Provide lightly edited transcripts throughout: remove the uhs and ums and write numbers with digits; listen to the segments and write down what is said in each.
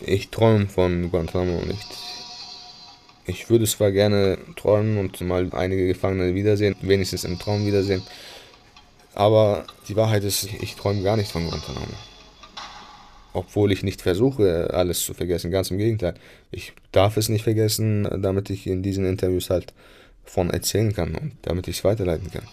Ich träume von Guantanamo nicht. Ich würde zwar gerne träumen und mal einige Gefangene wiedersehen, wenigstens im Traum wiedersehen, aber die Wahrheit ist, ich träume gar nicht von Guantanamo. Obwohl ich nicht versuche, alles zu vergessen, ganz im Gegenteil. Ich darf es nicht vergessen, damit ich in diesen Interviews halt von erzählen kann und damit ich es weiterleiten kann.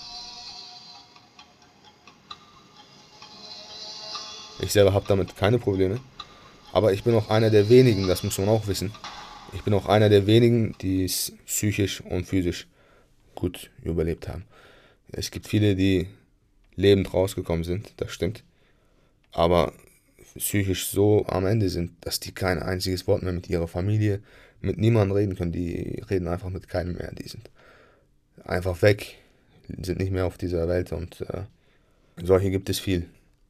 Ich selber habe damit keine Probleme, aber ich bin auch einer der wenigen, das muss man auch wissen. Ich bin auch einer der wenigen, die es psychisch und physisch gut überlebt haben. Es gibt viele, die lebend rausgekommen sind, das stimmt, aber psychisch so am Ende sind, dass die kein einziges Wort mehr mit ihrer Familie, mit niemandem reden können. Die reden einfach mit keinem mehr. Die sind einfach weg, sind nicht mehr auf dieser Welt und solche gibt es viel.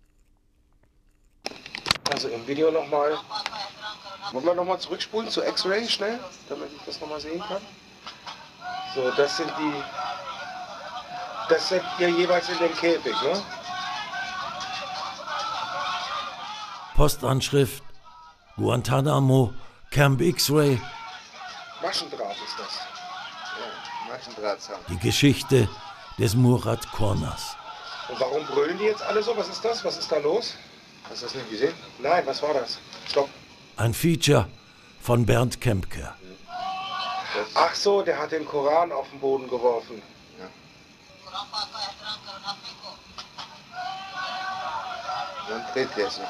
Also im Video nochmal. Wollen wir nochmal zurückspulen zu X-Ray schnell, damit ich das nochmal sehen kann? So, das sind ihr jeweils in dem Käfig, ne? Postanschrift Guantanamo, Camp X-Ray. Maschendraht ist das. Ja, Maschendrahtzaun. Die Geschichte des Murat Cornas. Und warum brüllen die jetzt alle so? Was ist das? Was ist da los? Hast du das nicht gesehen? Nein, was war das? Stopp. Ein Feature von Bernd Kempke. Ach so, der hat den Koran auf den Boden geworfen. Ja. Dann dreht der sich.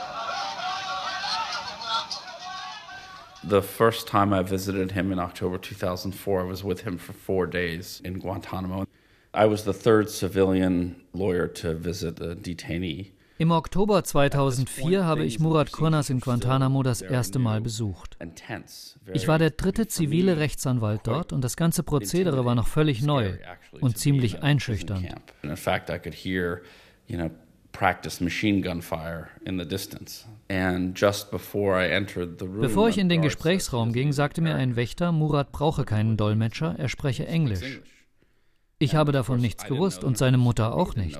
The first time I visited him in October 2004, I was with him for 4 days in Guantanamo. I was the third civilian lawyer to visit a detainee. Im Oktober 2004 habe ich Murat Cornas in Guantanamo das erste Mal besucht. Ich war der dritte zivile Rechtsanwalt dort und das ganze Prozedere war noch völlig neu und ziemlich einschüchternd. In fact, I could hear, practice machine gun fire in the distance. And just before I entered the room, bevor ich in den Gesprächsraum ging, sagte mir ein Wächter, Murat brauche keinen Dolmetscher, er spreche Englisch. Ich habe davon nichts gewusst und seine Mutter auch nicht.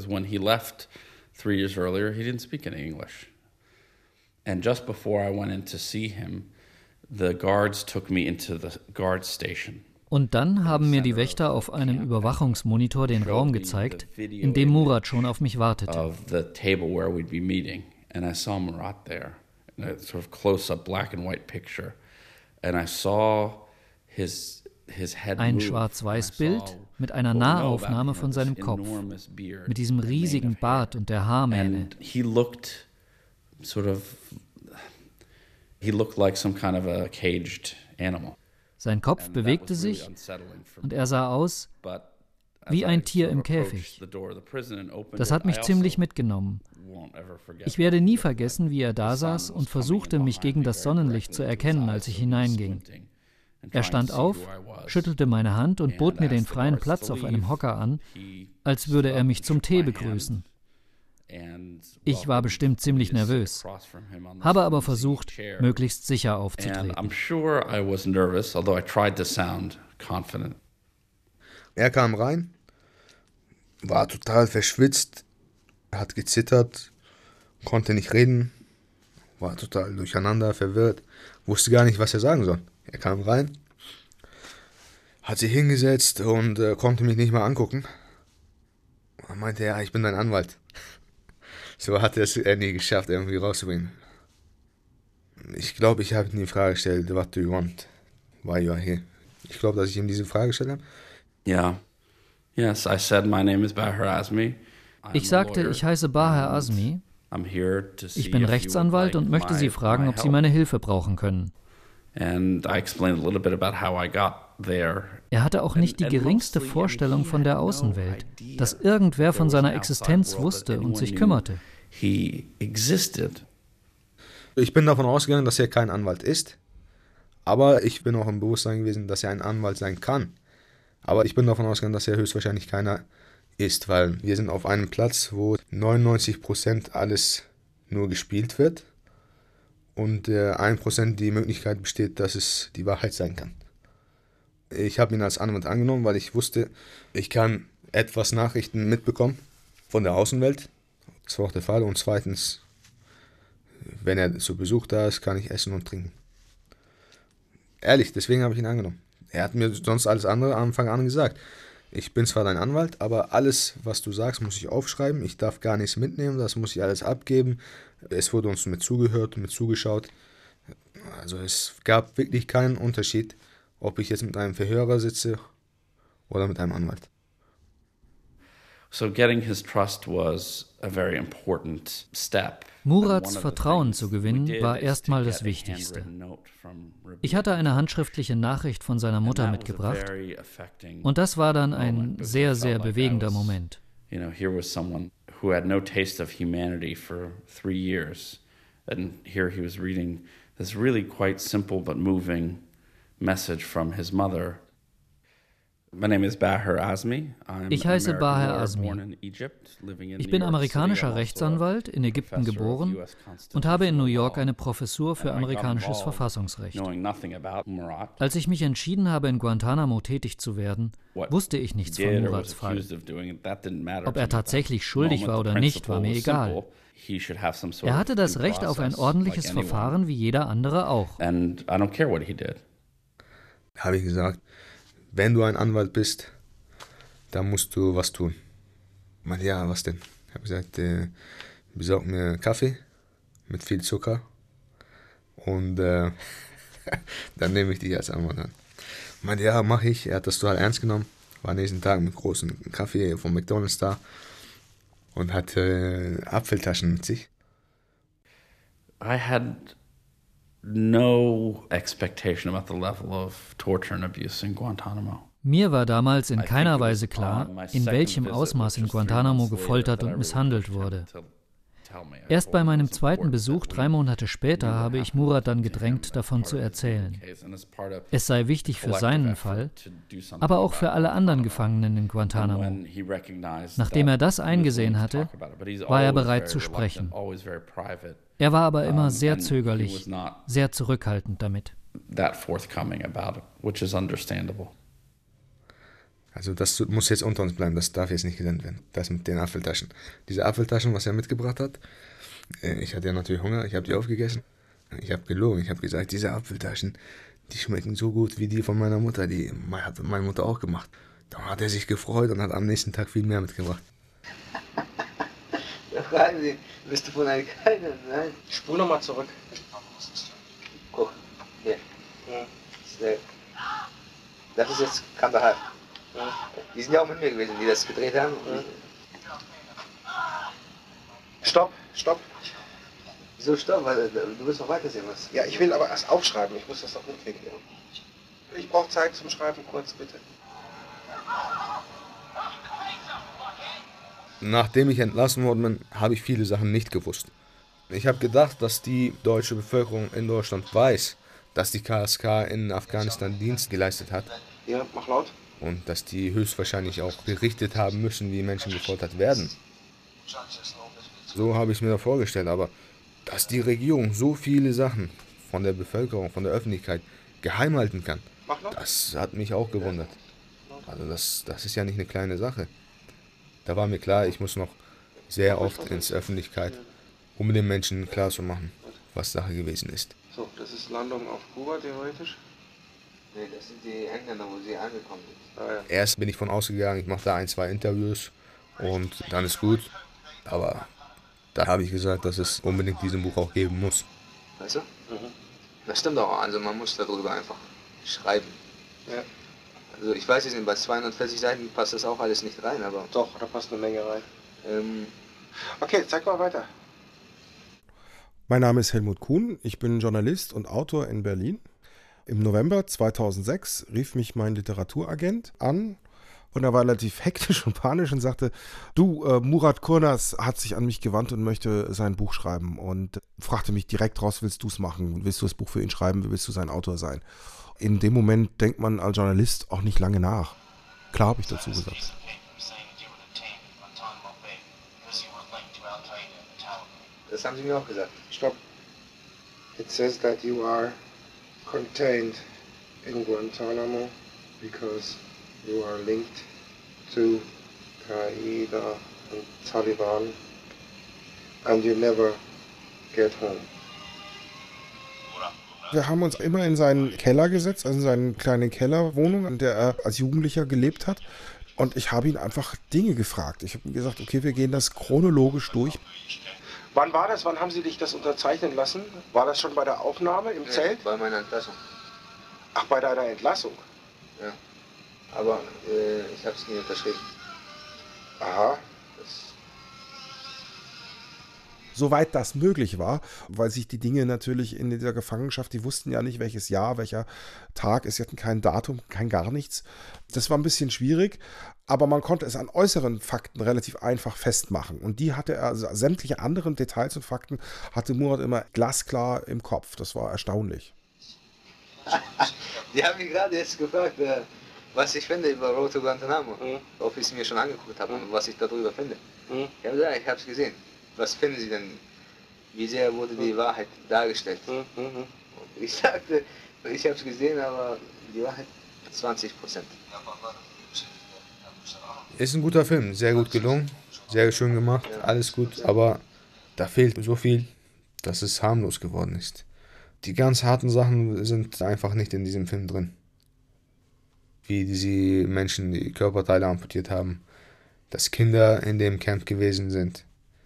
3 years earlier, he didn't speak any English. And just before I went in to see him, the guards took me into the guard station. Und dann haben mir die Wächter auf einem Überwachungsmonitor den Raum gezeigt, in dem Murat schon auf mich wartete. Of the table where we'd be meeting, and I saw Murat there, in a sort of close-up black and white picture, and I saw his head Ein move. Schwarz-Weiß-Bild mit einer Nahaufnahme von seinem Kopf, mit diesem riesigen Bart und der Haarmähne. And he looked like some kind of a caged animal. Sein Kopf bewegte sich und er sah aus wie ein Tier im Käfig. Das hat mich ziemlich mitgenommen. Ich werde nie vergessen, wie er da saß und versuchte, mich gegen das Sonnenlicht zu erkennen, als ich hineinging. Er stand auf, schüttelte meine Hand und bot mir den freien Platz auf einem Hocker an, als würde er mich zum Tee begrüßen. Ich war bestimmt ziemlich nervös, habe aber versucht, möglichst sicher aufzutreten. Er kam rein, war total verschwitzt, hat gezittert, konnte nicht reden, war total durcheinander, verwirrt, wusste gar nicht, was er sagen soll. Er kam rein, hat sich hingesetzt und konnte mich nicht mal angucken. Er meinte, ja, ich bin dein Anwalt. So hat er es nie geschafft, irgendwie rauszubringen. Ich glaube, ich habe ihm die Frage gestellt, what do you want? Why you are here? Ich glaube, dass ich ihm diese Frage gestellt habe. Yeah. Yes, I said my name is Baher Azmi. Ich sagte, ich heiße Baher Azmi. Ich bin Rechtsanwalt und möchte Sie fragen, ob Sie meine Hilfe brauchen können. And I explained a little bit about how I got there. Er hatte auch nicht die geringste Vorstellung von der Außenwelt, dass irgendwer von seiner Existenz wusste und sich kümmerte. He existed. Ich bin davon ausgegangen, dass er kein Anwalt ist, aber ich bin auch im Bewusstsein gewesen, dass er ein Anwalt sein kann. Aber ich bin davon ausgegangen, dass er höchstwahrscheinlich keiner ist, weil wir sind auf einem Platz, wo 99% alles nur gespielt wird und 1% die Möglichkeit besteht, dass es die Wahrheit sein kann. Ich habe ihn als Anwalt angenommen, weil ich wusste, ich kann etwas Nachrichten mitbekommen von der Außenwelt. Das war auch der Fall. Und zweitens wenn er zu Besuch da ist, kann ich essen und trinken. Ehrlich, deswegen habe ich ihn angenommen. Er hat mir sonst alles andere am Anfang an gesagt. Ich bin zwar dein Anwalt, aber alles, was du sagst, muss ich aufschreiben. Ich darf gar nichts mitnehmen, das muss ich alles abgeben. Es wurde uns mit zugehört, mit zugeschaut. Also es gab wirklich keinen Unterschied, ob ich jetzt mit einem Verhörer sitze oder mit einem Anwalt. So getting his trust was a very important step. Murats Vertrauen zu gewinnen war erstmal das Wichtigste. Ich hatte eine handschriftliche Nachricht von seiner Mutter mitgebracht und das war dann ein sehr, sehr bewegender Moment. Here was someone who had no taste of humanity for 3 years, and here he was reading this really quite simple but moving message from his mother. My name is Baher Azmi. Ich heiße Baher Azmi. Ich bin amerikanischer Rechtsanwalt, in Ägypten geboren und habe in New York eine Professur für amerikanisches Verfassungsrecht. Als ich mich entschieden habe, in Guantanamo tätig zu werden, wusste ich nichts von Murats Fall. Ob er tatsächlich schuldig war oder nicht, war mir egal. Er hatte das Recht auf ein ordentliches Verfahren wie jeder andere auch. Habe ich gesagt, wenn du ein Anwalt bist, dann musst du was tun. Ich meinte, ja, was denn? Ich habe gesagt, besorg mir Kaffee mit viel Zucker und dann nehme ich dich als Anwalt an. Ich meinte, ja, mache ich. Er hat das total ernst genommen. War nächsten Tag mit großen Kaffee von McDonald's da und hatte Apfeltaschen mit sich. I had no expectation about the level of torture and abuse in Guantanamo. Mir war damals in keiner Weise klar, in welchem Ausmaß in Guantanamo gefoltert und misshandelt wurde. Erst bei meinem zweiten Besuch 3 Monate später habe ich Murat dann gedrängt, davon zu erzählen. Es sei wichtig für seinen Fall, aber auch für alle anderen Gefangenen in Guantanamo. Nachdem er das eingesehen hatte, war er bereit zu sprechen. Er war aber immer sehr zögerlich, sehr zurückhaltend damit. Also das muss jetzt unter uns bleiben, das darf jetzt nicht gelernt werden. Das mit den Apfeltaschen. Diese Apfeltaschen, was er mitgebracht hat, ich hatte ja natürlich Hunger, ich habe die aufgegessen. Ich habe gelogen, ich habe gesagt, diese Apfeltaschen, die schmecken so gut wie die von meiner Mutter, die hat meine Mutter auch gemacht. Dann hat er sich gefreut und hat am nächsten Tag viel mehr mitgebracht. Da fragen Sie, bist du von einem Kleinen? Nein. Spul nochmal zurück. Guck, hier. Das ist jetzt Kandahar. Die sind ja auch mit mir gewesen, die das gedreht haben. Stopp, stopp. Wieso stopp? Weil du willst noch weitersehen, was? Ja, ich will aber erst aufschreiben, ich muss das doch mitkriegen. Ich brauche Zeit zum Schreiben, kurz bitte. Nachdem ich entlassen worden bin, habe ich viele Sachen nicht gewusst. Ich habe gedacht, dass die deutsche Bevölkerung in Deutschland weiß, dass die KSK in Afghanistan Dienst geleistet hat. Ja, mach laut. Und dass die höchstwahrscheinlich auch berichtet haben müssen, wie Menschen gefoltert werden. So habe ich es mir da vorgestellt, aber dass die Regierung so viele Sachen von der Bevölkerung, von der Öffentlichkeit geheim halten kann, das hat mich auch gewundert. Also das ist ja nicht eine kleine Sache. Da war mir klar, ich muss noch sehr oft ins Öffentlichkeit, um den Menschen klarzumachen, was Sache gewesen ist. So, das ist Landung auf Kuba theoretisch? Nee, das sind die Engländer, wo sie angekommen sind. Ah, ja. Erst bin ich von ausgegangen, ich mache da 1, 2 Interviews und dann ist gut. Aber da habe ich gesagt, dass es unbedingt diesen Buch auch geben muss. Weißt du? Das stimmt auch, also man muss darüber einfach schreiben. Ja. Also ich weiß jetzt, bei 240 Seiten passt das auch alles nicht rein, aber... Doch, da passt eine Menge rein. Okay, zeig mal weiter. Mein Name ist Helmut Kuhn, ich bin Journalist und Autor in Berlin. Im November 2006 rief mich mein Literaturagent an und er war relativ hektisch und panisch und sagte, du, Murat Kurnas hat sich an mich gewandt und möchte sein Buch schreiben und fragte mich direkt raus, willst du es machen? Willst du das Buch für ihn schreiben? Willst du sein Autor sein? In dem Moment denkt man als Journalist auch nicht lange nach. Klar, habe ich dazu gesagt. Das haben sie mir auch gesagt. Stopp. It says that you are contained in Guantanamo because you are linked to Qaeda and Taliban and you never get home. Wir haben uns immer in seinen Keller gesetzt, also in seine kleine Kellerwohnung, in der er als Jugendlicher gelebt hat. Und ich habe ihn einfach Dinge gefragt. Ich habe ihm gesagt, okay, wir gehen das chronologisch durch. Wann war das? Wann haben Sie dich das unterzeichnen lassen? War das schon bei der Aufnahme im Zelt? Bei meiner Entlassung. Ach, bei deiner Entlassung? Ja. Aber ich habe es nie unterschrieben. Aha. Soweit das möglich war, weil sich die Dinge natürlich in dieser Gefangenschaft, die wussten ja nicht, welches Jahr, welcher Tag, sie hatten kein Datum, kein gar nichts. Das war ein bisschen schwierig, aber man konnte es an äußeren Fakten relativ einfach festmachen. Und die hatte er, also sämtliche anderen Details und Fakten, hatte Murat immer glasklar im Kopf. Das war erstaunlich. Die haben mich gerade jetzt gefragt, was ich finde über Road to Guantanamo. Ob ich es mir schon angeguckt habe und was ich darüber finde. Ich habe gesagt, ich habe es gesehen. Was finden Sie denn? Wie sehr wurde die Wahrheit dargestellt? Ich sagte, ich habe es gesehen, aber die Wahrheit 20%. Ist ein guter Film, sehr gut gelungen, sehr schön gemacht, alles gut, aber da fehlt so viel, dass es harmlos geworden ist. Die ganz harten Sachen sind einfach nicht in diesem Film drin. Wie diese Menschen die Körperteile amputiert haben, dass Kinder in dem Camp gewesen sind,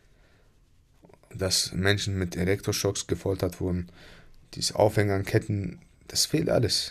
dass Menschen mit Elektroschocks gefoltert wurden, dieses Aufhängen an Ketten, das fehlt alles.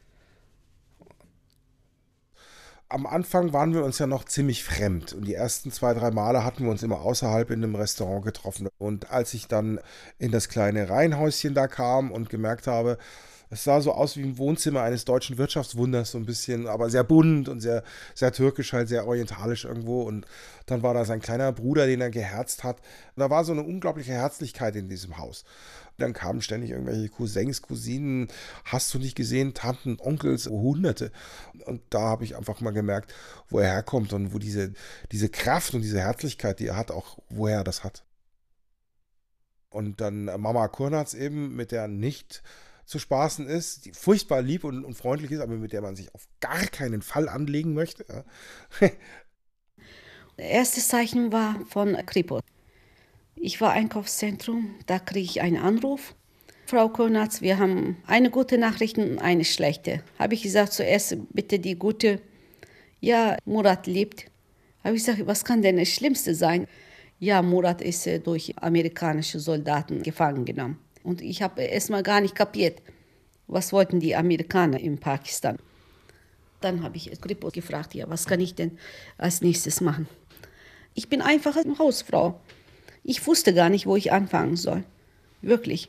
Am Anfang waren wir uns ja noch ziemlich fremd und die ersten 2, 3 Male hatten wir uns immer außerhalb in einem Restaurant getroffen. Und als ich dann in das kleine Reihenhäuschen da kam und gemerkt habe, es sah so aus wie ein Wohnzimmer eines deutschen Wirtschaftswunders, so ein bisschen, aber sehr bunt und sehr, sehr türkisch, halt sehr orientalisch irgendwo. Und dann war da sein kleiner Bruder, den er geherzt hat. Und da war so eine unglaubliche Herzlichkeit in diesem Haus. Dann kamen ständig irgendwelche Cousins, Cousinen, hast du nicht gesehen, Tanten, Onkels, Hunderte. Und da habe ich einfach mal gemerkt, wo er herkommt und wo diese Kraft und diese Herzlichkeit, die er hat, auch woher er das hat. Und dann Mama Kurnaz eben, mit der er nicht zu spaßen ist, die furchtbar lieb und freundlich ist, aber mit der man sich auf gar keinen Fall anlegen möchte. Ja. Das erste Zeichen war von Kripo. Ich war im Einkaufszentrum, da kriege ich einen Anruf. Frau Kurnaz, wir haben eine gute Nachricht und eine schlechte. Habe ich gesagt, zuerst bitte die gute. Ja, Murat lebt. Habe ich gesagt, was kann denn das Schlimmste sein? Ja, Murat ist durch amerikanische Soldaten gefangen genommen. Und ich habe erstmal gar nicht kapiert, was wollten die Amerikaner in Pakistan. Dann habe ich Kripo gefragt, ja, was kann ich denn als nächstes machen? Ich bin einfach eine Hausfrau. Ich wusste gar nicht, wo ich anfangen soll. Wirklich.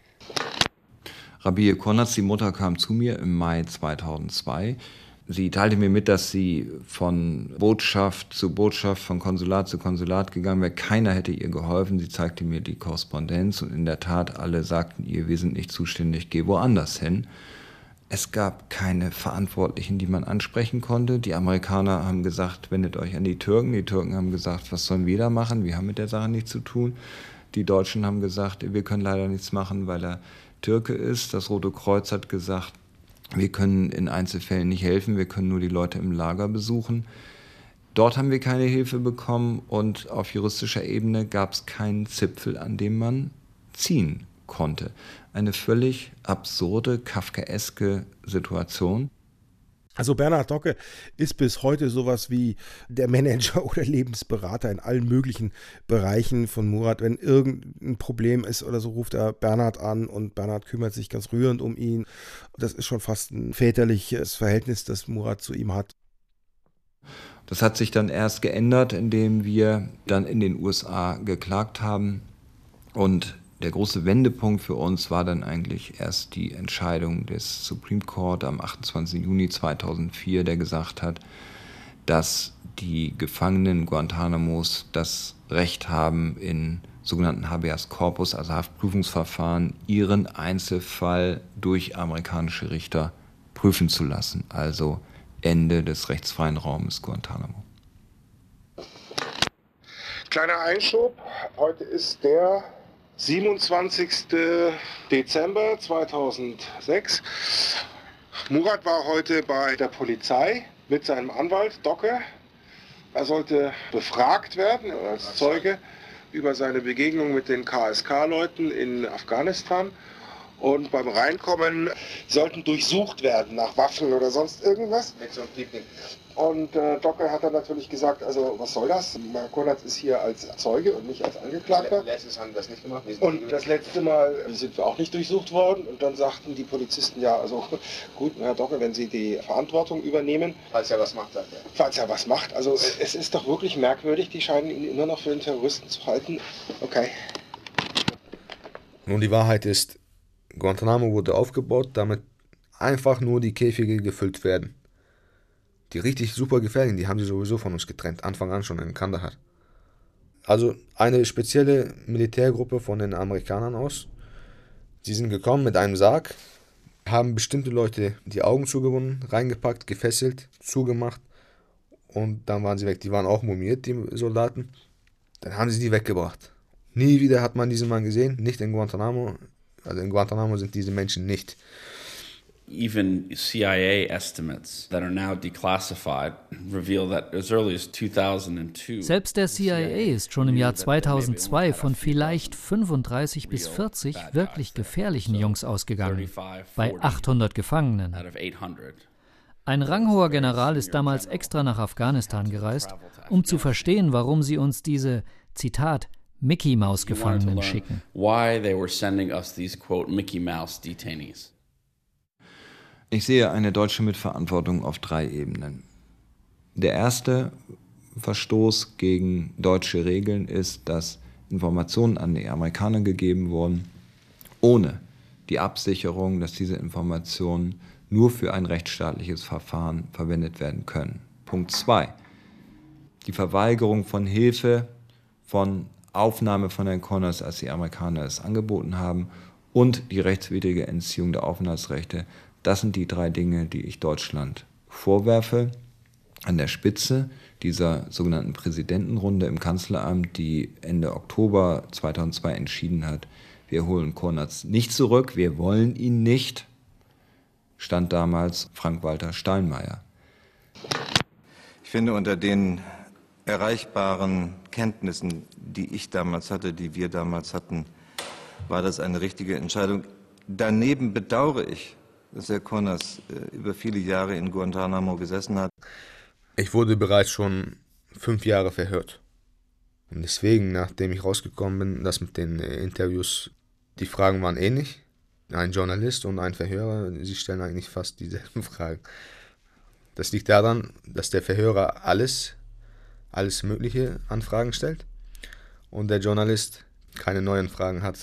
Rabia Kurnaz, die Mutter, kam zu mir im Mai 2002. Sie teilte mir mit, dass sie von Botschaft zu Botschaft, von Konsulat zu Konsulat gegangen wäre. Keiner hätte ihr geholfen. Sie zeigte mir die Korrespondenz und in der Tat alle sagten ihr, wir sind nicht zuständig, geh woanders hin. Es gab keine Verantwortlichen, die man ansprechen konnte. Die Amerikaner haben gesagt, wendet euch an die Türken. Die Türken haben gesagt, was sollen wir da machen? Wir haben mit der Sache nichts zu tun. Die Deutschen haben gesagt, wir können leider nichts machen, weil er Türke ist. Das Rote Kreuz hat gesagt, wir können in Einzelfällen nicht helfen, wir können nur die Leute im Lager besuchen. Dort haben wir keine Hilfe bekommen und auf juristischer Ebene gab es keinen Zipfel, an dem man ziehen konnte. Eine völlig absurde, kafkaeske Situation. Also Bernhard Docke ist bis heute sowas wie der Manager oder Lebensberater in allen möglichen Bereichen von Murat. Wenn irgendein Problem ist oder so, ruft er Bernhard an und Bernhard kümmert sich ganz rührend um ihn. Das ist schon fast ein väterliches Verhältnis, das Murat zu ihm hat. Das hat sich dann erst geändert, indem wir dann in den USA geklagt haben. Und der große Wendepunkt für uns war dann eigentlich erst die Entscheidung des Supreme Court am 28. Juni 2004, der gesagt hat, dass die Gefangenen Guantanamos das Recht haben, in sogenannten Habeas Corpus, also Haftprüfungsverfahren, ihren Einzelfall durch amerikanische Richter prüfen zu lassen. Also Ende des rechtsfreien Raumes Guantanamo. Kleiner Einschub, heute ist der 27. Dezember 2006. Murat war heute bei der Polizei mit seinem Anwalt Docke. Er sollte befragt werden als Zeuge über seine Begegnung mit den KSK-Leuten in Afghanistan. Und beim Reinkommen sollten durchsucht werden nach Waffen oder sonst irgendwas. Mit so einem Piepling. Und Docke hat dann natürlich gesagt, also was soll das? Konatz ist hier als Zeuge und nicht als Angeklagter. Letztes haben wir das nicht gemacht. Und das letzte Mal sind wir auch nicht durchsucht worden. Und dann sagten die Polizisten, ja, also gut, Herr Docke, wenn Sie die Verantwortung übernehmen. Falls er was macht, sagt er. Falls er was macht. Also es ist doch wirklich merkwürdig, die scheinen ihn immer noch für einen Terroristen zu halten. Okay. Nun, die Wahrheit ist, Guantanamo wurde aufgebaut, damit einfach nur die Käfige gefüllt werden. Die richtig super gefährlichen, die haben sie sowieso von uns getrennt, Anfang an schon in Kandahar. Also eine spezielle Militärgruppe von den Amerikanern aus. Sie sind gekommen mit einem Sarg, haben bestimmte Leute die Augen zugebunden, reingepackt, gefesselt, zugemacht und dann waren sie weg. Die waren auch mumiert, die Soldaten. Dann haben sie die weggebracht. Nie wieder hat man diesen Mann gesehen, nicht in Guantanamo. Also in Guantanamo sind diese Menschen nicht. Even CIA estimates that are now declassified reveal that as early as 2002. Selbst der CIA ist schon im Jahr 2002 von vielleicht 35 bis 40 wirklich gefährlichen Jungs ausgegangen, bei 800 Gefangenen. Ein ranghoher General ist damals extra nach Afghanistan gereist, um zu verstehen, warum sie uns diese, Zitat, Mickey-Maus-Gefangenen schicken. Why they were sending us these, quote, Mickey Mouse detainees. Ich sehe eine deutsche Mitverantwortung auf 3 Ebenen. Der erste Verstoß gegen deutsche Regeln ist, dass Informationen an die Amerikaner gegeben wurden, ohne die Absicherung, dass diese Informationen nur für ein rechtsstaatliches Verfahren verwendet werden können. Punkt 2. Die Verweigerung von Hilfe, von Aufnahme von Herrn Konatz, als die Amerikaner es angeboten haben, und die rechtswidrige Entziehung der Aufenthaltsrechte. Das sind die 3 Dinge, die ich Deutschland vorwerfe. An der Spitze dieser sogenannten Präsidentenrunde im Kanzleramt, die Ende Oktober 2002 entschieden hat, wir holen Konatz nicht zurück, wir wollen ihn nicht, stand damals Frank-Walter Steinmeier. Ich finde, unter den erreichbaren Kenntnissen, die ich damals hatte, die wir damals hatten, war das eine richtige Entscheidung. Daneben bedauere ich, dass Herr Konatz über viele Jahre in Guantanamo gesessen hat. Ich wurde bereits schon 5 Jahre verhört. Und deswegen, nachdem ich rausgekommen bin, das mit den Interviews, die Fragen waren ähnlich. Ein Journalist und ein Verhörer, sie stellen eigentlich fast dieselben Fragen. Das liegt daran, dass der Verhörer alles Mögliche an Fragen stellt und der Journalist keine neuen Fragen hat.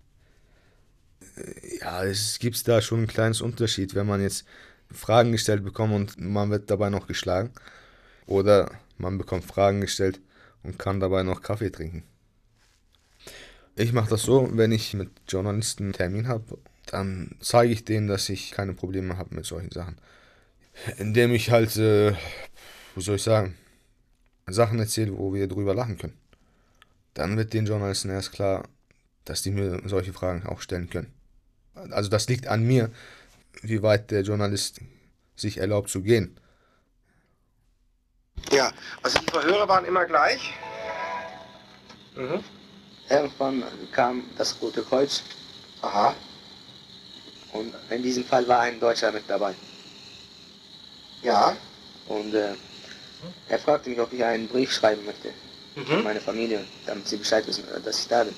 Ja, es gibt da schon einen kleinen Unterschied, wenn man jetzt Fragen gestellt bekommt und man wird dabei noch geschlagen. Oder man bekommt Fragen gestellt und kann dabei noch Kaffee trinken. Ich mache das so, wenn ich mit Journalisten einen Termin habe, dann zeige ich denen, dass ich keine Probleme habe mit solchen Sachen. Indem ich halt, Sachen erzähle, wo wir drüber lachen können. Dann wird den Journalisten erst klar, dass die mir solche Fragen auch stellen können. Also das liegt an mir, wie weit der Journalist sich erlaubt zu gehen. Ja, also die Verhöre waren immer gleich. Irgendwann kam das Rote Kreuz. Aha. Und in diesem Fall war ein Deutscher mit dabei. Ja. Und er fragte mich, ob ich einen Brief schreiben möchte an meine Familie, damit sie Bescheid wissen, dass ich da bin.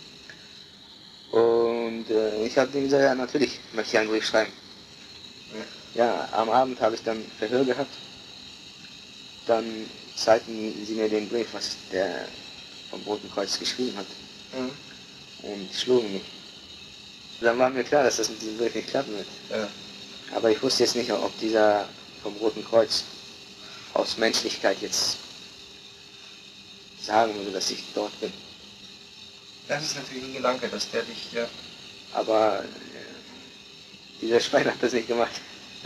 Und ich habe ihm gesagt, ja, natürlich möchte ich einen Brief schreiben. Ja, am Abend habe ich dann Verhör gehabt. Dann zeigten sie mir den Brief, was der vom Roten Kreuz geschrieben hat. Und schlugen mich. Dann war mir klar, dass das mit diesem Brief nicht klappen wird. Ja. Aber ich wusste jetzt nicht, ob dieser vom Roten Kreuz aus Menschlichkeit jetzt sagen würde, dass ich dort bin. Das ist natürlich ein Gedanke, dass der dich, ja. Aber dieser Schwein hat das nicht gemacht.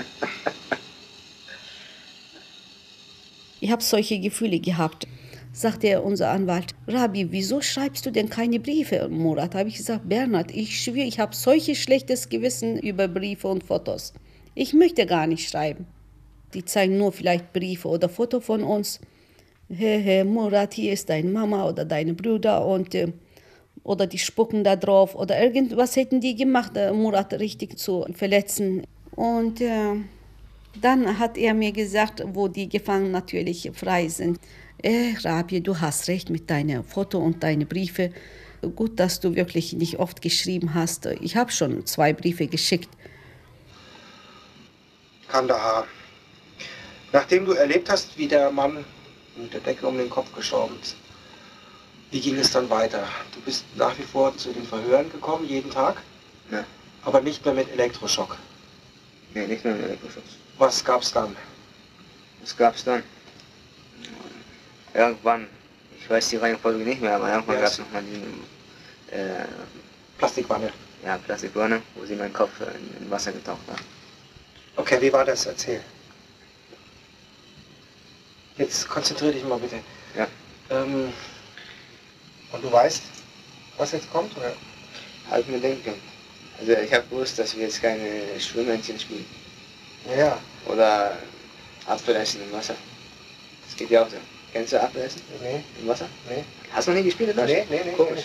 Ich habe solche Gefühle gehabt. Sagte unser Anwalt, Rabbi, wieso schreibst du denn keine Briefe, Murat? Habe ich gesagt, Bernhard, ich schwöre, ich habe solches schlechtes Gewissen über Briefe und Fotos. Ich möchte gar nicht schreiben. Die zeigen nur vielleicht Briefe oder Foto von uns. Hey, Murat, hier ist deine Mama oder deine Brüder und oder die spucken da drauf oder irgendwas hätten die gemacht, Murat richtig zu verletzen. Und dann hat er mir gesagt, wo die Gefangenen natürlich frei sind, Rabia, du hast recht mit deinen Foto und deinen Briefe. Gut, dass du wirklich nicht oft geschrieben hast. Ich habe schon 2 Briefe geschickt. Kandahar. Nachdem du erlebt hast, wie der Mann mit der Decke um den Kopf gestorben ist, wie ging es dann weiter? Du bist nach wie vor zu den Verhören gekommen, jeden Tag? Ja. Aber nicht mehr mit Elektroschock? Nee, nicht mehr mit Elektroschock. Was gab's dann? Was gab's dann? Irgendwann, ich weiß die Reihenfolge nicht mehr, aber irgendwann gab es nochmal die Plastikwanne? Ja, Plastikwanne, wo sie meinen Kopf in Wasser getaucht haben. Okay, wie war das? Erzähl. Jetzt konzentrier dich mal bitte. Ja. Und du weißt, was jetzt kommt, oder? Halt mir denken. Also ich habe gewusst, dass wir jetzt keine Schwimmhändchen spielen. Ja. Oder Apfel essen im Wasser. Das geht ja auch so. Kennst du Apfel essen? Nee. Im Wasser? Nee. Hast du noch nie gespielt in Deutschland? Nee. Komisch.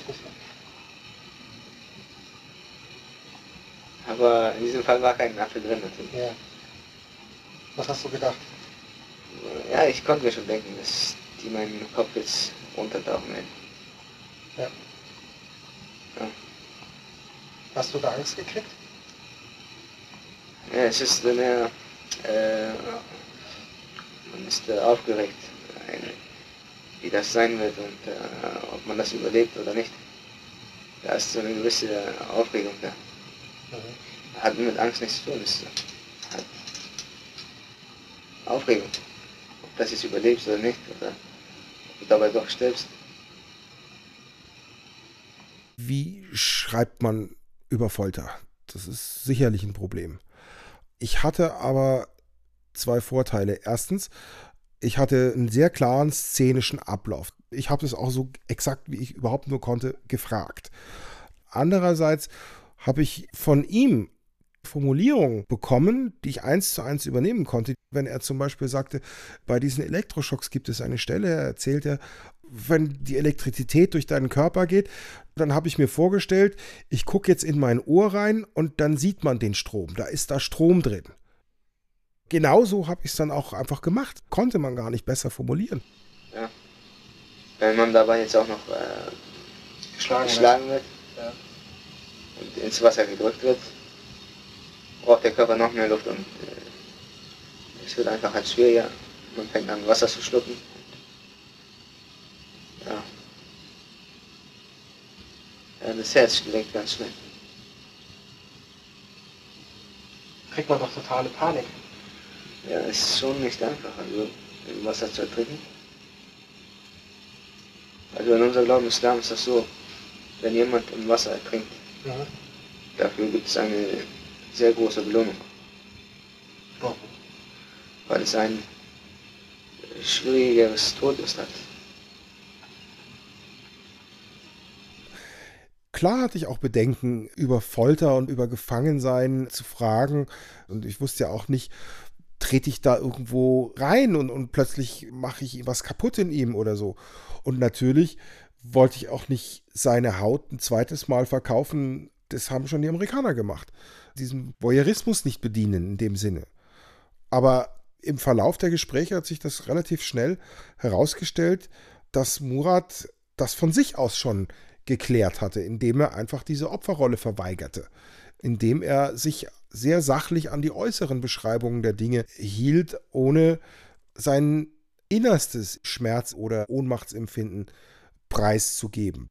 Aber in diesem Fall war kein Apfel drin natürlich. Ja. Was hast du gedacht? Ja, ich konnte mir schon denken, dass die meinen Kopf jetzt untertauchen werden. Ja. Ja. Hast du da Angst gekriegt? Ja, es ist mehr, man ist aufgeregt, wie das sein wird und ob man das überlebt oder nicht. Da ist so eine gewisse Aufregung da. Hat mit Angst nichts zu tun, es hat Aufregung. Ob das jetzt überlebst oder nicht, oder ob du dabei doch stirbst. Wie schreibt man über Folter? Das ist sicherlich ein Problem. Ich hatte aber 2 Vorteile. Erstens, ich hatte einen sehr klaren szenischen Ablauf. Ich habe das auch so exakt, wie ich überhaupt nur konnte, gefragt. Andererseits habe ich von ihm Formulierungen bekommen, die ich 1:1 übernehmen konnte. Wenn er zum Beispiel sagte, bei diesen Elektroschocks gibt es eine Stelle, erzählt er, wenn die Elektrizität durch deinen Körper geht, dann habe ich mir vorgestellt, ich gucke jetzt in mein Ohr rein und dann sieht man den Strom. Da ist da Strom drin. Genauso habe ich es dann auch einfach gemacht. Konnte man gar nicht besser formulieren. Ja. Wenn man dabei jetzt auch noch geschlagen wird und ins Wasser gedrückt wird, braucht der Körper noch mehr Luft und es wird einfach halt schwieriger. Man fängt an, Wasser zu schlucken. Ja. Ja, das Herz schlägt ganz schnell. Kriegt man doch totale Panik. Ja, es ist schon nicht einfach, also im Wasser zu ertrinken. Also in unserem Glauben Islam ist das so, wenn jemand im Wasser ertrinkt, dafür gibt es eine sehr große Belohnung. Warum? Weil es ein schwierigeres Todes hat. Klar hatte ich auch Bedenken, über Folter und über Gefangensein zu fragen. Und ich wusste ja auch nicht, trete ich da irgendwo rein und plötzlich mache ich was kaputt in ihm oder so. Und natürlich wollte ich auch nicht seine Haut ein zweites Mal verkaufen. Das haben schon die Amerikaner gemacht. Diesen Voyeurismus nicht bedienen in dem Sinne. Aber im Verlauf der Gespräche hat sich das relativ schnell herausgestellt, dass Murat das von sich aus schon geklärt hatte, indem er einfach diese Opferrolle verweigerte, indem er sich sehr sachlich an die äußeren Beschreibungen der Dinge hielt, ohne sein innerstes Schmerz- oder Ohnmachtsempfinden preiszugeben.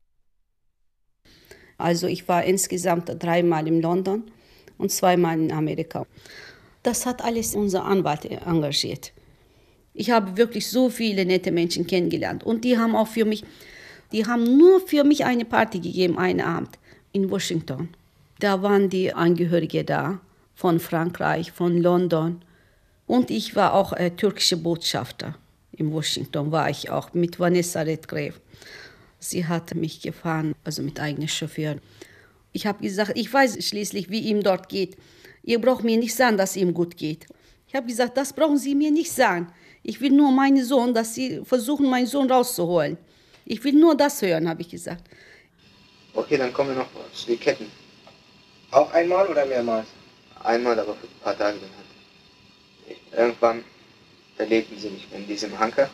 Also ich war insgesamt 3-mal in London und 2-mal in Amerika. Das hat alles unser Anwalt engagiert. Ich habe wirklich so viele nette Menschen kennengelernt und die haben nur für mich eine Party gegeben, einen Abend in Washington. Da waren die Angehörige da, von Frankreich, von London. Und ich war auch türkische Botschafter. In Washington war ich auch mit Vanessa Redgrave. Sie hat mich gefahren, also mit eigenem Chauffeur. Ich habe gesagt, ich weiß schließlich, wie ihm dort geht. Ihr braucht mir nicht sagen, dass es ihm gut geht. Ich habe gesagt, das brauchen Sie mir nicht sagen. Ich will nur meinen Sohn, dass Sie versuchen, meinen Sohn rauszuholen. Ich will nur das hören, habe ich gesagt. Okay, dann kommen wir noch zu den Ketten. Auch einmal oder mehrmals? Einmal, aber für ein paar Tage dann halt. Irgendwann verlegten sie mich in diesem Hanker.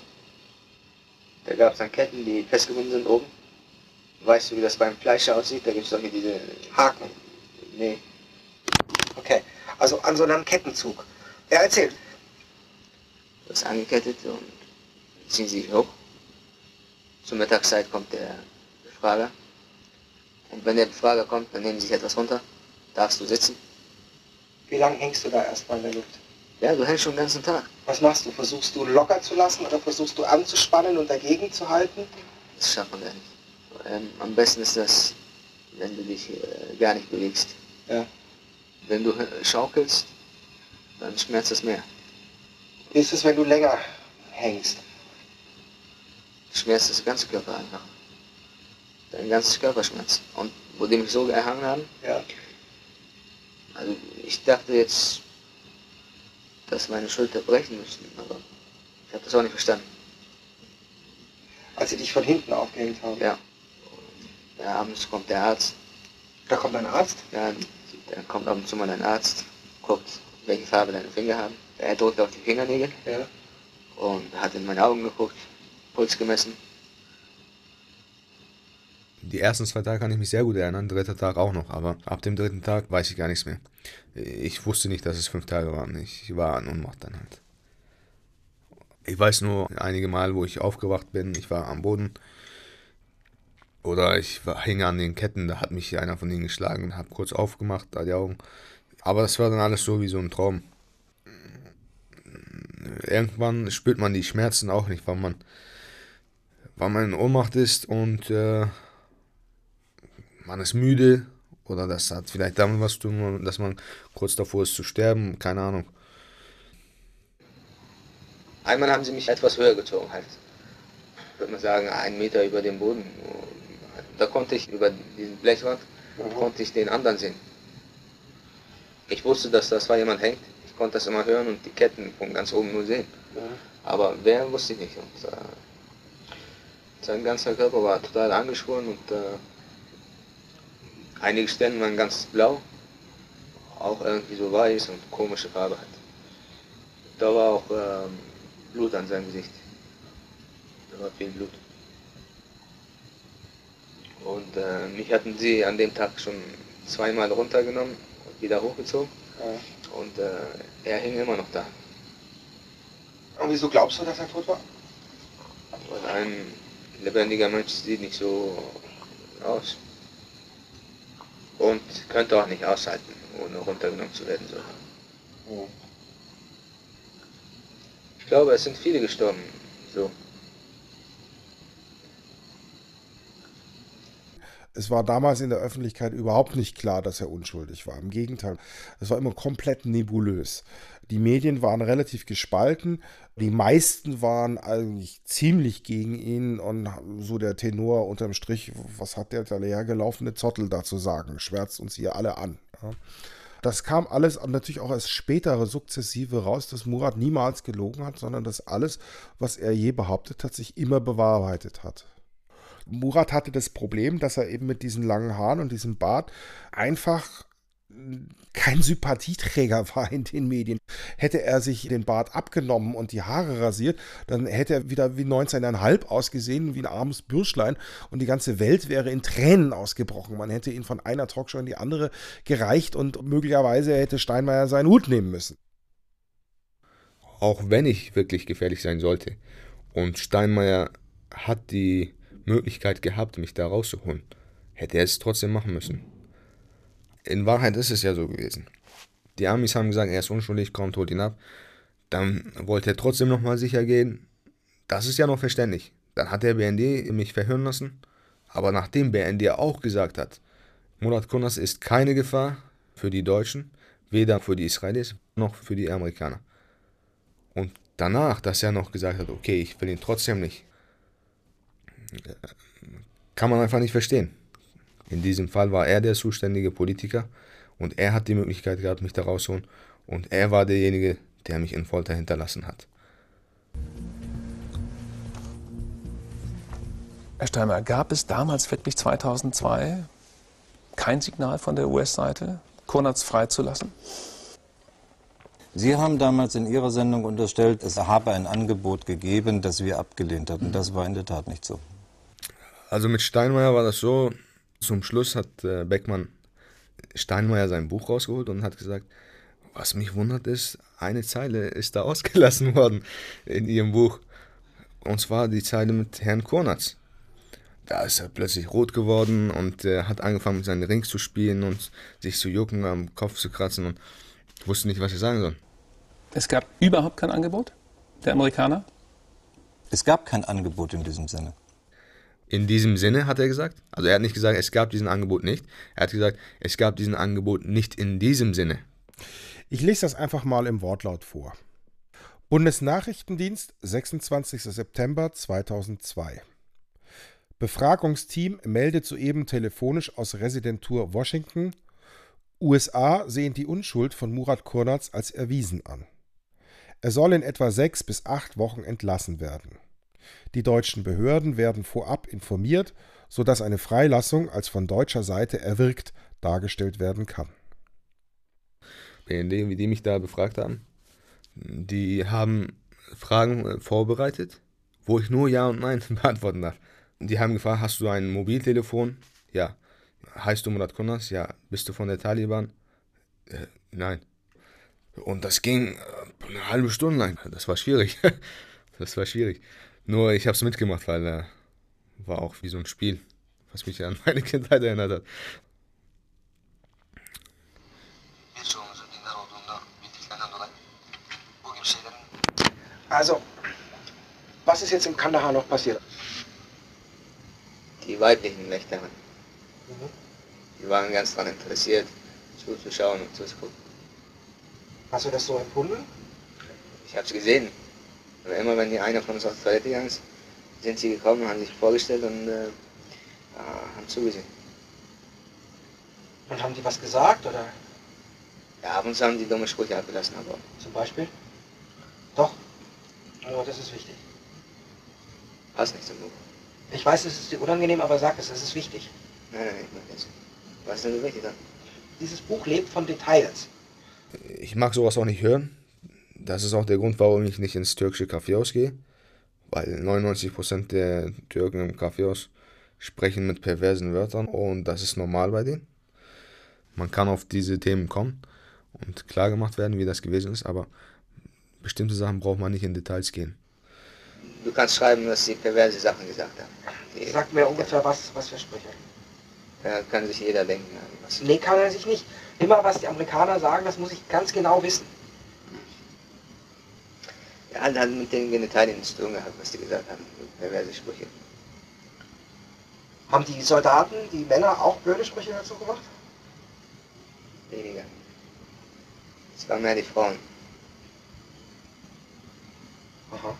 Da gab es dann Ketten, die festgebunden sind oben. Weißt du, wie das beim Fleisch aussieht? Da gibt es doch hier diese Haken. Nee. Okay, also an so einem Kettenzug. Ja, erzähl. Das ist angekettet und ziehen sie hoch. Zur Mittagszeit kommt der Befrager. Und wenn der Befrager kommt, dann nehmen sie sich etwas runter. Darfst du sitzen. Wie lange hängst du da erstmal in der Luft? Ja, du hängst schon den ganzen Tag. Was machst du? Versuchst du locker zu lassen oder versuchst du anzuspannen und dagegen zu halten? Das schafft man gar nicht. Am besten ist das, wenn du dich gar nicht bewegst. Ja. Wenn du schaukelst, dann schmerzt es mehr. Wie ist es, wenn du länger hängst? Schmerzt das ganze Körper einfach. Dein ganzes Körper schmerzt. Und wo die mich so gehangen haben, ja. Also ich dachte jetzt, dass meine Schulter brechen müssten, aber ich habe das auch nicht verstanden. Als sie dich von hinten aufgehängt haben? Ja. Und abends kommt der Arzt. Da kommt ein Arzt? Ja, dann kommt ab und zu mal ein Arzt, guckt, welche Farbe deine Finger haben. Er drückt auf die Fingernägel. Ja. Und hat in meine Augen geguckt, Puls gemessen. Die ersten 2 Tage kann ich mich sehr gut erinnern, 3. Tag auch noch, aber ab dem 3. Tag weiß ich gar nichts mehr. Ich wusste nicht, dass es 5 Tage waren. Ich war in Ohnmacht dann halt. Ich weiß nur einige Mal, wo ich aufgewacht bin, ich war am Boden. Oder hing an den Ketten, da hat mich einer von denen geschlagen und habe kurz aufgemacht, da die Augen. Aber das war dann alles so wie so ein Traum. Irgendwann spürt man die Schmerzen auch nicht, weil man in Ohnmacht ist und man ist müde oder das hat vielleicht damit was zu tun, dass man kurz davor ist zu sterben, keine Ahnung. Einmal haben sie mich etwas höher gezogen, halt. Ich würde mal sagen, 1 Meter über dem Boden. Da konnte ich über diesen Blechrand, konnte ich den anderen sehen. Ich wusste, dass das war jemand hängt. Ich konnte das immer hören und die Ketten von ganz oben nur sehen. Aber wer, wusste ich nicht. Und sein ganzer Körper war total angeschwollen und einige Stellen waren ganz blau, auch irgendwie so weiß und komische Farbe halt. Da war auch Blut an seinem Gesicht. Da war viel Blut. Und mich hatten sie an dem Tag schon 2-mal runtergenommen und wieder hochgezogen. Ja. Und er hing immer noch da. Und wieso glaubst du, dass er tot war? Weil ein lebendiger Mensch sieht nicht so aus. Und könnte auch nicht aushalten, ohne runtergenommen zu werden. So. Ja. Ich glaube, es sind viele gestorben. So. Es war damals in der Öffentlichkeit überhaupt nicht klar, dass er unschuldig war. Im Gegenteil, es war immer komplett nebulös. Die Medien waren relativ gespalten. Die meisten waren eigentlich ziemlich gegen ihn und so der Tenor unterm Strich, was hat der dahergelaufene Zottel da zu sagen? Schwärzt uns hier alle an. Ja. Das kam alles natürlich auch als spätere sukzessive raus, dass Murat niemals gelogen hat, sondern dass alles, was er je behauptet hat, sich immer bewahrheitet hat. Murat hatte das Problem, dass er eben mit diesen langen Haaren und diesem Bart einfach kein Sympathieträger war in den Medien. Hätte er sich den Bart abgenommen und die Haare rasiert, dann hätte er wieder wie 19,5 ausgesehen, wie ein armes Bürschlein und die ganze Welt wäre in Tränen ausgebrochen. Man hätte ihn von einer Talkshow in die andere gereicht und möglicherweise hätte Steinmeier seinen Hut nehmen müssen. Auch wenn ich wirklich gefährlich sein sollte und Steinmeier hat die Möglichkeit gehabt, mich da rauszuholen, hätte er es trotzdem machen müssen. In Wahrheit ist es ja so gewesen. Die Amis haben gesagt, er ist unschuldig, kommt, holt ihn ab. Dann wollte er trotzdem nochmal sicher gehen. Das ist ja noch verständlich. Dann hat der BND mich verhören lassen. Aber nachdem BND auch gesagt hat, Murat Kurnas ist keine Gefahr für die Deutschen, weder für die Israelis noch für die Amerikaner. Und danach, dass er noch gesagt hat, okay, ich will ihn trotzdem nicht, kann man einfach nicht verstehen. In diesem Fall war er der zuständige Politiker und er hat die Möglichkeit gehabt, mich da rauszuholen und er war derjenige, der mich in Folter hinterlassen hat. Herr Steinmeier, gab es damals wirklich 2002 kein Signal von der US-Seite, Konatz freizulassen? Sie haben damals in Ihrer Sendung unterstellt, es habe ein Angebot gegeben, das wir abgelehnt hatten. Das war in der Tat nicht so. Also mit Steinmeier war das so, zum Schluss hat Beckmann Steinmeier sein Buch rausgeholt und hat gesagt, was mich wundert ist, eine Zeile ist da ausgelassen worden in ihrem Buch. Und zwar die Zeile mit Herrn Konatz. Da ist er plötzlich rot geworden und hat angefangen mit seinen Rings zu spielen und sich zu jucken, am Kopf zu kratzen und wusste nicht, was er sagen soll. Es gab überhaupt kein Angebot der Amerikaner? Es gab kein Angebot in diesem Sinne. In diesem Sinne, hat er gesagt. Also er hat nicht gesagt, es gab diesen Angebot nicht. Er hat gesagt, es gab diesen Angebot nicht in diesem Sinne. Ich lese das einfach mal im Wortlaut vor. Bundesnachrichtendienst, 26. September 2002. Befragungsteam meldet soeben telefonisch aus Residentur Washington, USA sehen die Unschuld von Murat Konatz als erwiesen an. Er soll in etwa 6 bis 8 Wochen entlassen werden. Die deutschen Behörden werden vorab informiert, sodass eine Freilassung als von deutscher Seite erwirkt dargestellt werden kann. BND, wie die mich da befragt haben, die haben Fragen vorbereitet, wo ich nur Ja und Nein beantworten darf. Die haben gefragt, hast du ein Mobiltelefon? Ja. Heißt du Murat Konatz? Ja. Bist du von der Taliban? Nein. Und das ging eine halbe Stunde lang. Das war schwierig. Das war schwierig. Nur ich habe es mitgemacht, weil war auch wie so ein Spiel, was mich an meine Kindheit erinnert hat. Also, was ist jetzt im Kandahar noch passiert? Die weiblichen Wächter, die waren ganz daran interessiert, zuzuschauen und zuzugucken. Hast du das so empfunden? Ich habe es gesehen. Aber immer wenn die eine von uns auf die Toilette gegangen ist, sind sie gekommen, haben sich vorgestellt und haben zugesehen. Und haben die was gesagt, oder? Ja, ab und zu haben die dumme Sprüche abgelassen, aber... Zum Beispiel? Doch. Oh, das ist wichtig. Passt nicht zum Buch. Ich weiß, es ist dir unangenehm, aber sag es ist wichtig. Nein, ich mag das. Was ist denn so wichtig dann? Dieses Buch lebt von Details. Ich mag sowas auch nicht hören. Das ist auch der Grund, warum ich nicht ins türkische Kaffeehaus gehe. Weil 99% der Türken im Kaffeehaus sprechen mit perversen Wörtern und das ist normal bei denen. Man kann auf diese Themen kommen und klar gemacht werden, wie das gewesen ist, aber bestimmte Sachen braucht man nicht in Details gehen. Du kannst schreiben, dass sie perverse Sachen gesagt haben. Sag mir ungefähr, was für Sprüche. Da kann sich jeder denken. Was Nee, kann er sich nicht. Immer, was die Amerikaner sagen, das muss ich ganz genau wissen. Ja, alle haben mit den Genitalien zu tun gehabt, was die gesagt haben. Perverse Sprüche. Haben die Soldaten, die Männer auch blöde Sprüche dazu gemacht? Weniger. Es waren mehr die Frauen. Aha.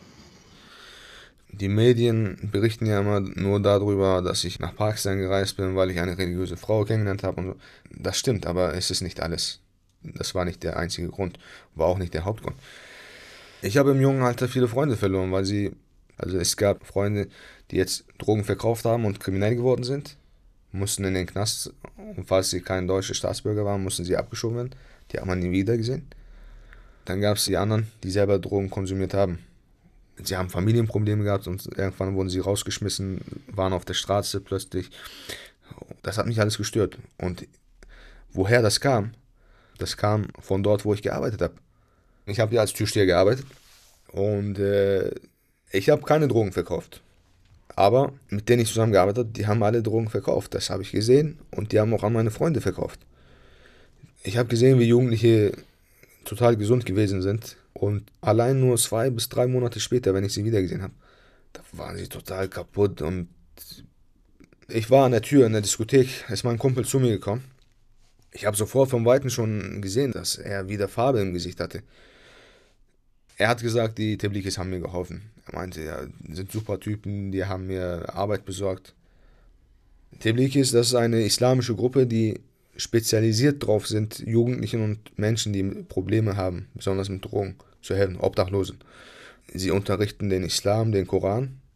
Die Medien berichten ja immer nur darüber, dass ich nach Pakistan gereist bin, weil ich eine religiöse Frau kennengelernt habe und so. Das stimmt, aber es ist nicht alles. Das war nicht der einzige Grund, war auch nicht der Hauptgrund. Ich habe im jungen Alter viele Freunde verloren, also es gab Freunde, die jetzt Drogen verkauft haben und kriminell geworden sind, mussten in den Knast und falls sie kein deutscher Staatsbürger waren, mussten sie abgeschoben werden. Die hat man nie wieder gesehen. Dann gab es die anderen, die selber Drogen konsumiert haben. Sie haben Familienprobleme gehabt und irgendwann wurden sie rausgeschmissen, waren auf der Straße plötzlich. Das hat mich alles gestört. Und woher das kam von dort, wo ich gearbeitet habe. Ich habe ja als Türsteher gearbeitet und ich habe keine Drogen verkauft. Aber mit denen ich zusammengearbeitet habe, die haben alle Drogen verkauft. Das habe ich gesehen und die haben auch an meine Freunde verkauft. Ich habe gesehen, wie Jugendliche total gesund gewesen sind. Und allein nur 2 bis 3 Monate später, wenn ich sie wiedergesehen habe, da waren sie total kaputt. Und ich war an der Tür in der Diskothek, ist mein Kumpel zu mir gekommen. Ich habe sofort vom Weiten schon gesehen, dass er wieder Farbe im Gesicht hatte. Er hat gesagt, die Teblikis haben mir geholfen. Er meinte, ja, sind super Typen, die haben mir Arbeit besorgt. Teblikis, das ist eine islamische Gruppe, die spezialisiert drauf sind, Jugendlichen und Menschen, die Probleme haben, besonders mit Drogen, zu helfen, Obdachlosen. Sie unterrichten den Islam, den Koran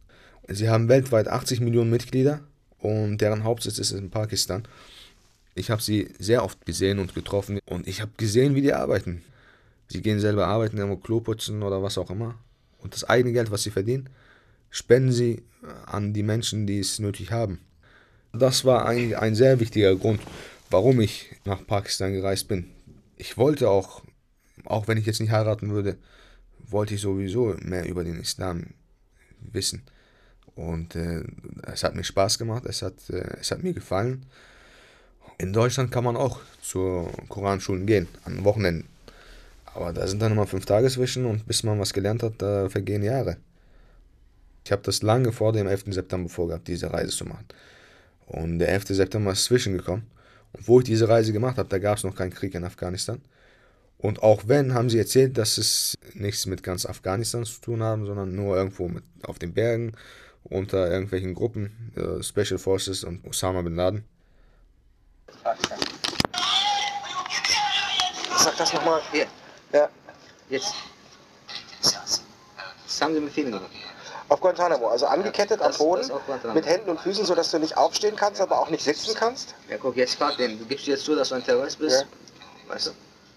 Sie haben weltweit 80 Millionen Mitglieder und deren Hauptsitz ist in Pakistan. Ich habe sie sehr oft gesehen und getroffen und ich habe gesehen, wie die arbeiten. Sie gehen selber arbeiten, irgendwo Klo putzen oder was auch immer. Und das eigene Geld, was sie verdienen, spenden sie an die Menschen, die es nötig haben. Das war ein sehr wichtiger Grund, warum ich nach Pakistan gereist bin. Ich wollte auch wenn ich jetzt nicht heiraten würde, wollte ich sowieso mehr über den Islam wissen. Und es hat mir Spaß gemacht, es hat mir gefallen. In Deutschland kann man auch zur Koranschulen gehen, an Wochenenden. Aber da sind dann immer 5 Tage zwischen und bis man was gelernt hat, da vergehen Jahre. Ich habe das lange vor dem 11. September vorgehabt, diese Reise zu machen. Und der 11. September ist zwischengekommen. Und wo ich diese Reise gemacht habe, da gab es noch keinen Krieg in Afghanistan. Und auch wenn, haben sie erzählt, dass es nichts mit ganz Afghanistan zu tun haben, sondern nur irgendwo auf den Bergen, unter irgendwelchen Gruppen, Special Forces und Osama Bin Laden. Sag das nochmal. Hier. Ja. Jetzt. Das haben sie mit vielen gemacht. Auf Guantanamo, also angekettet am Boden, mit Händen und Füßen, sodass du nicht aufstehen kannst, aber auch nicht sitzen kannst. Ja, guck, jetzt frag den, du gibst jetzt zu, dass du ein Terrorist bist? Ja. Weißt du?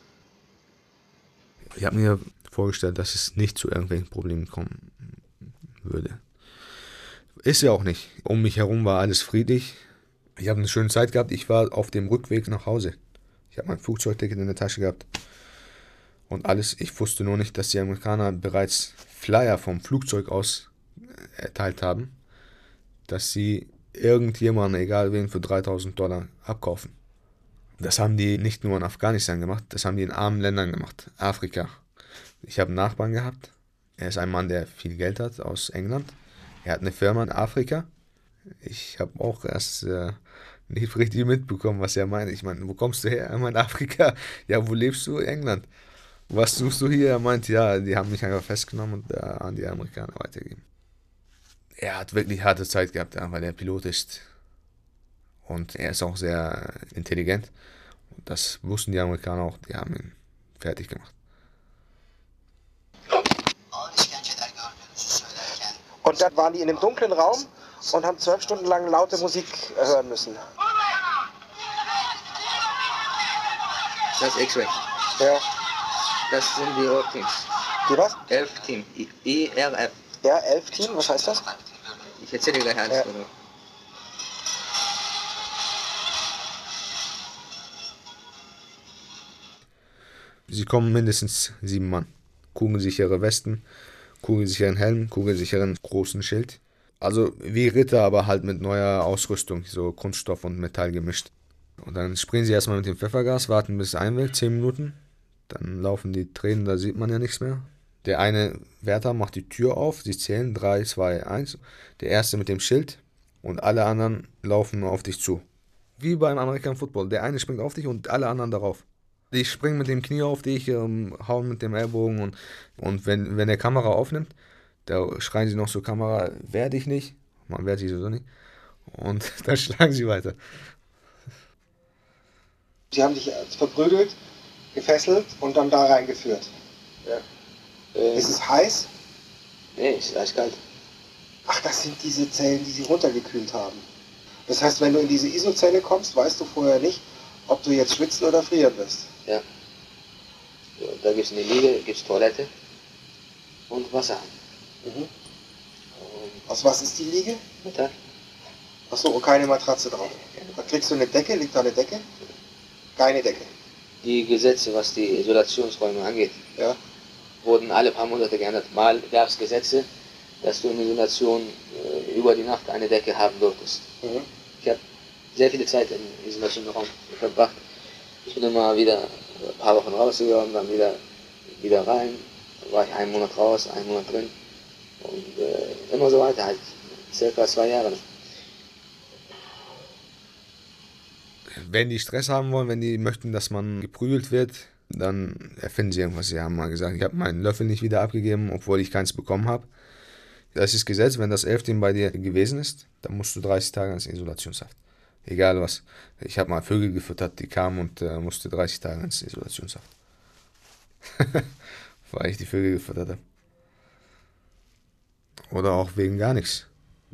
Ich habe mir vorgestellt, dass es nicht zu irgendwelchen Problemen kommen würde. Ist ja auch nicht. Um mich herum war alles friedlich. Ich habe eine schöne Zeit gehabt. Ich war auf dem Rückweg nach Hause. Ich habe mein Flugzeugticket in der Tasche gehabt. Und alles. Ich wusste nur nicht, dass die Amerikaner bereits Flyer vom Flugzeug aus erteilt haben, dass sie irgendjemanden, egal wen, für $3.000 abkaufen. Das haben die nicht nur in Afghanistan gemacht, das haben die in armen Ländern gemacht. Afrika. Ich habe einen Nachbarn gehabt. Er ist ein Mann, der viel Geld hat, aus England. Er hat eine Firma in Afrika. Ich habe auch erst nicht richtig mitbekommen, was er meint. Ich meine, wo kommst du her? Er meint Afrika. Ja, wo lebst du? England. Was suchst du hier? Er meint, ja, die haben mich einfach festgenommen und an die Amerikaner weitergegeben. Er hat wirklich harte Zeit gehabt, weil er Pilot ist. Und er ist auch sehr intelligent. Und das wussten die Amerikaner auch, die haben ihn fertig gemacht. Und dann waren die in einem dunklen Raum und haben 12 Stunden lang laute Musik hören müssen. Das ist X-Ray. Ja. Das sind die Road-Teams. Die was? 11 Team. ERF. Ja, 11 Team, was heißt das? Ich erzähle dir gleich alles. Ja. Sie kommen mindestens 7 Mann. Kugelsichere Westen, kugelsicheren Helm, kugelsicheren großen Schild. Also wie Ritter, aber halt mit neuer Ausrüstung, so Kunststoff und Metall gemischt. Und dann springen sie erstmal mit dem Pfeffergas, warten bis es einwirkt, 10 Minuten. Dann laufen die Tränen, da sieht man ja nichts mehr. Der eine Wärter macht die Tür auf, sie zählen 3, 2, 1. Der erste mit dem Schild und alle anderen laufen auf dich zu. Wie beim American Football. Der eine springt auf dich und alle anderen darauf. Die springen mit dem Knie auf dich, hauen mit dem Ellbogen und wenn der Kamera aufnimmt, da schreien sie noch zur Kamera, wehr dich nicht. Man wehrt sich sowieso nicht. Und dann schlagen sie weiter. Sie haben dich verprügelt, gefesselt und dann da reingeführt. Ja. Ist es heiß? Nee, es ist eiskalt. Ach, das sind diese Zellen, die sie runtergekühlt haben. Das heißt, wenn du in diese ISO-Zelle kommst, weißt du vorher nicht, ob du jetzt schwitzen oder frieren wirst. Ja. So, da gibt es eine Liege, gibt es Toilette und Wasser. Mhm. Aus was ist die Liege? Metall. Achso, und keine Matratze drauf. Da kriegst du eine Decke, liegt da eine Decke? Keine Decke. Die Gesetze, was die Isolationsräume angeht, ja, wurden alle paar Monate geändert. Mal gab es Gesetze, dass du in Isolation über die Nacht eine Decke haben durftest. Mhm. Ich habe sehr viele Zeit im Isolationraum verbracht. Ich bin immer wieder ein paar Wochen rausgegangen, dann wieder rein. Dann war ich einen Monat raus, einen Monat drin. Und immer so weiter, halt circa 2 Jahre. Wenn die Stress haben wollen, wenn die möchten, dass man geprügelt wird, dann erfinden sie irgendwas. Sie haben mal gesagt, ich habe meinen Löffel nicht wieder abgegeben, obwohl ich keins bekommen habe. Das ist Gesetz, wenn das 11. Team bei dir gewesen ist, dann musst du 30 Tage ins Isolationshaft. Egal was. Ich habe mal Vögel gefüttert, die kamen und musste 30 Tage ins Isolationshaft. Weil ich die Vögel gefüttert habe. Oder auch wegen gar nichts.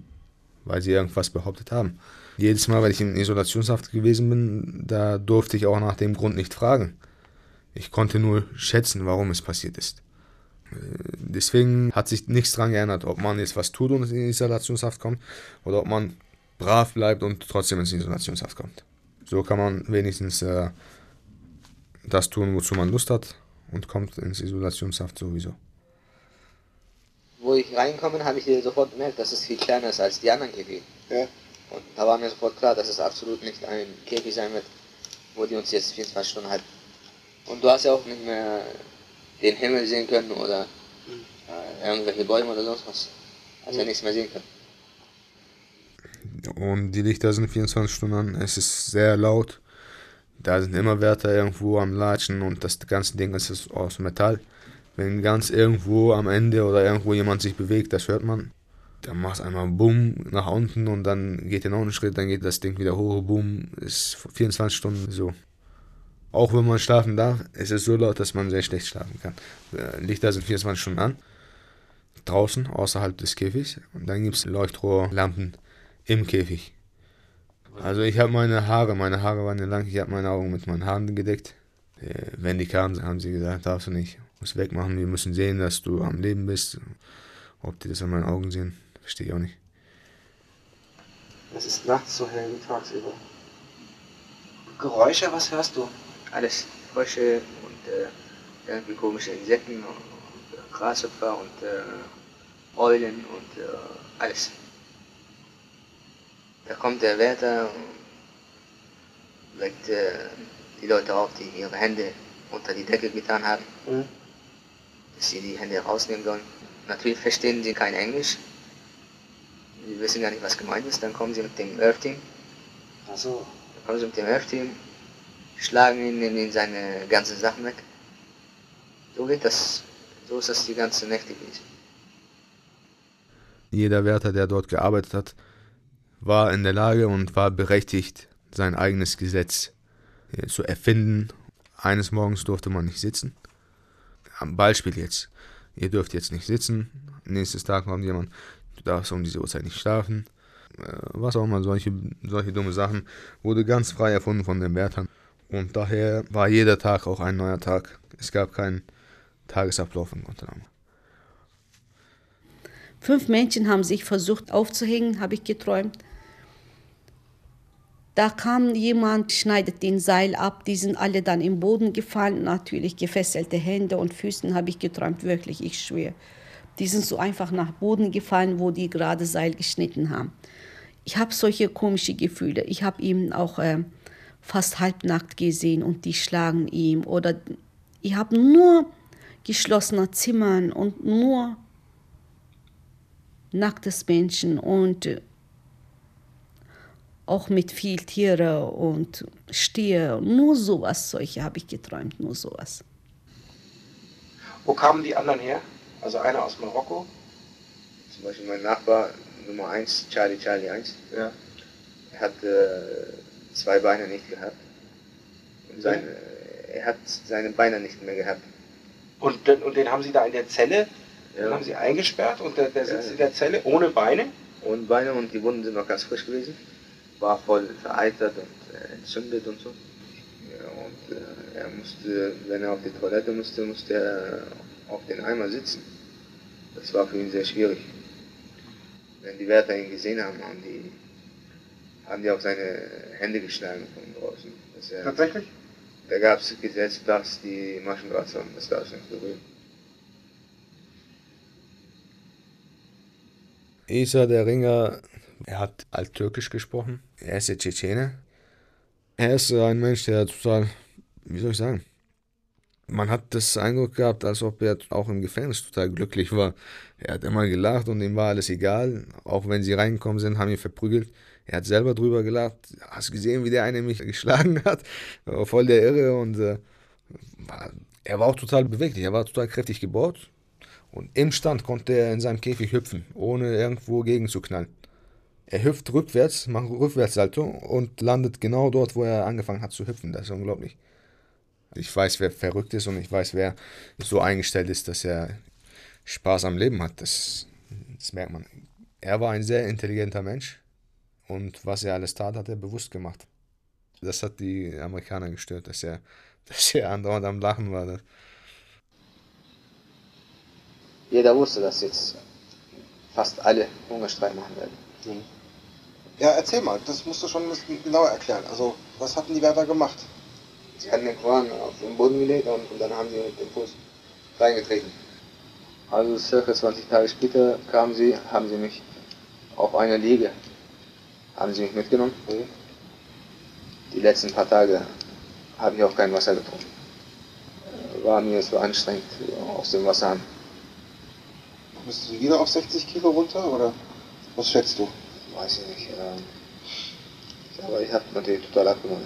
weil sie irgendwas behauptet haben. Jedes Mal, wenn ich in Isolationshaft gewesen bin, da durfte ich auch nach dem Grund nicht fragen. Ich konnte nur schätzen, warum es passiert ist. Deswegen hat sich nichts daran geändert, ob man jetzt was tut und in Isolationshaft kommt oder ob man brav bleibt und trotzdem in Isolationshaft kommt. So kann man wenigstens das tun, wozu man Lust hat und kommt ins Isolationshaft sowieso. Wo ich reingekommen bin, habe ich sofort gemerkt, dass es viel kleiner ist als die anderen Käfige. Ja. Und da war mir sofort klar, dass es absolut nicht ein Käfig sein wird, wo die uns jetzt 24 Stunden halten. Und du hast ja auch nicht mehr den Himmel sehen können oder irgendwelche Bäume oder sonst was. Hast ja nichts mehr sehen können. Und die Lichter sind 24 Stunden an, es ist sehr laut. Da sind immer Wärter irgendwo am Latschen und das ganze Ding ist aus Metall. Wenn ganz irgendwo am Ende oder irgendwo jemand sich bewegt, das hört man. Dann macht es einmal Bumm nach unten und dann geht er noch einen Schritt, dann geht das Ding wieder hoch, Bumm, ist 24 Stunden so. Auch wenn man schlafen darf, ist es so laut, dass man sehr schlecht schlafen kann. Lichter sind 24 Stunden an, draußen, außerhalb des Käfigs. Und dann gibt es Leuchtrohrlampen im Käfig. Also ich habe meine Haare waren ja lang, ich habe meine Augen mit meinen Haaren gedeckt. Wenn die kamen, haben sie gesagt, darfst du nicht, musst wegmachen, wir müssen sehen, dass du am Leben bist. Ob die das an meinen Augen sehen, verstehe ich auch nicht. Es ist nachts so hell wie tagsüber. Geräusche, was hörst du? Alles. Frösche und irgendwie komische Insekten und Grashüpfer und Eulen und alles. Da kommt der Wärter und weckt die Leute auf, die ihre Hände unter die Decke getan haben, dass sie die Hände rausnehmen sollen. Natürlich verstehen sie kein Englisch. Sie wissen gar nicht, was gemeint ist. Dann kommen sie mit dem Earth-Team. Ach so. Dann kommen sie mit dem Earth-Team, schlagen ihn, nehmen ihn seine ganzen Sachen weg. So geht das. So ist das die ganze Nächte gewesen. Jeder Wärter, der dort gearbeitet hat, war in der Lage und war berechtigt, sein eigenes Gesetz zu erfinden. Eines Morgens durfte man nicht sitzen. Am Beispiel jetzt. Ihr dürft jetzt nicht sitzen. Nächstes Tag kommt jemand, du darfst um diese Uhrzeit nicht schlafen. Was auch immer, solche dumme Sachen wurde ganz frei erfunden von den Wärtern. Und daher war jeder Tag auch ein neuer Tag. Es gab keinen Tagesablauf in Guantanamo. 5 Menschen haben sich versucht aufzuhängen, habe ich geträumt. Da kam jemand, schneidet den Seil ab, die sind alle dann im Boden gefallen, natürlich gefesselte Hände und Füßen, habe ich geträumt, wirklich, ich schwöre. Die sind so einfach nach Boden gefallen, wo die gerade Seil geschnitten haben. Ich habe solche komische Gefühle. Ich habe ihn auch fast halbnackt gesehen und die schlagen ihm. Oder ich habe nur geschlossene Zimmern und nur nacktes Menschen und auch mit viel Tiere und Stier, nur sowas, solche habe ich geträumt, nur sowas. Wo kamen die anderen her? Also einer aus Marokko? Zum Beispiel mein Nachbar Nummer 1, Charlie 1. Ja. Er hat 2 Beine nicht gehabt. Und er hat seine Beine nicht mehr gehabt. Und den haben Sie da in der Zelle, den haben Sie eingesperrt und der sitzt in der Zelle ohne Beine? Ohne Beine und die Wunden sind noch ganz frisch gewesen. War voll vereitert und entzündet und so. Ja, und er musste, wenn er auf die Toilette musste er auf den Eimer sitzen. Das war für ihn sehr schwierig. Wenn die Wärter ihn gesehen haben, haben die auch seine Hände geschlagen von draußen. Tatsächlich? Da gab es Gesetz, dass die Maschendraht haben, das darfst du nicht berühren. Isa, der Ringer, er hat Alttürkisch gesprochen. Er ist der Tschetschene. Er ist ein Mensch, der total, wie soll ich sagen, man hat das Eindruck gehabt, als ob er auch im Gefängnis total glücklich war. Er hat immer gelacht und ihm war alles egal. Auch wenn sie reingekommen sind, haben ihn verprügelt. Er hat selber drüber gelacht. Hast du gesehen, wie der eine mich geschlagen hat? Voll der Irre. Und er war auch total beweglich. Er war total kräftig gebaut. Und im Stand konnte er in seinem Käfig hüpfen, ohne irgendwo gegen zu knallen. Er hüpft rückwärts, macht Rückwärtssalto und landet genau dort, wo er angefangen hat zu hüpfen. Das ist unglaublich. Ich weiß, wer verrückt ist und ich weiß, wer so eingestellt ist, dass er Spaß am Leben hat. Das merkt man. Er war ein sehr intelligenter Mensch und was er alles tat, hat er bewusst gemacht. Das hat die Amerikaner gestört, dass er andauernd am Lachen war. Jeder wusste, dass jetzt fast alle Hungerstreik machen werden. Ja, erzähl mal, das musst du schon ein bisschen genauer erklären. Also, was hatten die Wärter gemacht? Sie hatten den Koran auf den Boden gelegt und dann haben sie mit dem Fuß reingetreten. Also circa 20 Tage später haben sie mich auf einer Liege mitgenommen. Die letzten paar Tage habe ich auch kein Wasser getrunken. War mir so anstrengend aus dem Wasser haben. Bist du wieder auf 60 Kilo runter oder was schätzt du? Weiß ich nicht. Aber ich habe natürlich total abgenommen.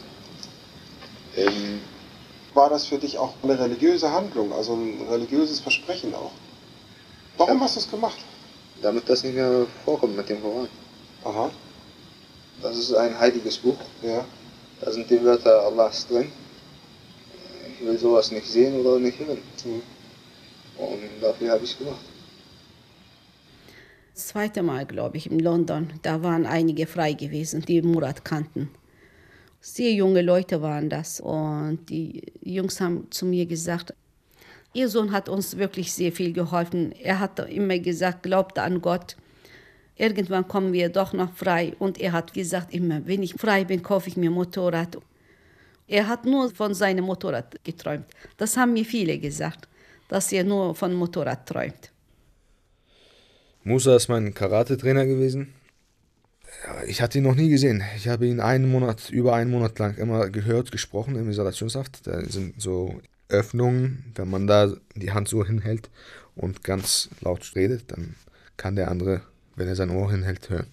War das für dich auch eine religiöse Handlung, also ein religiöses Versprechen auch? Warum hast du es gemacht? Damit das nicht mehr vorkommt mit dem Koran. Aha. Das ist ein heiliges Buch. Ja. Da sind die Wörter Allahs drin. Ich will sowas nicht sehen oder nicht hören. Und dafür habe ich es gemacht. Das zweite Mal, glaube ich, in London, da waren einige frei gewesen, die Murat kannten. Sehr junge Leute waren das und die Jungs haben zu mir gesagt, ihr Sohn hat uns wirklich sehr viel geholfen. Er hat immer gesagt, glaubt an Gott. Irgendwann kommen wir doch noch frei. Und er hat gesagt immer, wenn ich frei bin, kaufe ich mir Motorrad. Er hat nur von seinem Motorrad geträumt. Das haben mir viele gesagt, dass er nur von Motorrad träumt. Musa ist mein Karate-Trainer gewesen. Ich hatte ihn noch nie gesehen. Ich habe ihn über einen Monat lang immer gehört, gesprochen im Isolationshaft. Da sind so Öffnungen, wenn man da die Hand so hinhält und ganz laut redet, dann kann der andere, wenn er sein Ohr hinhält, hören.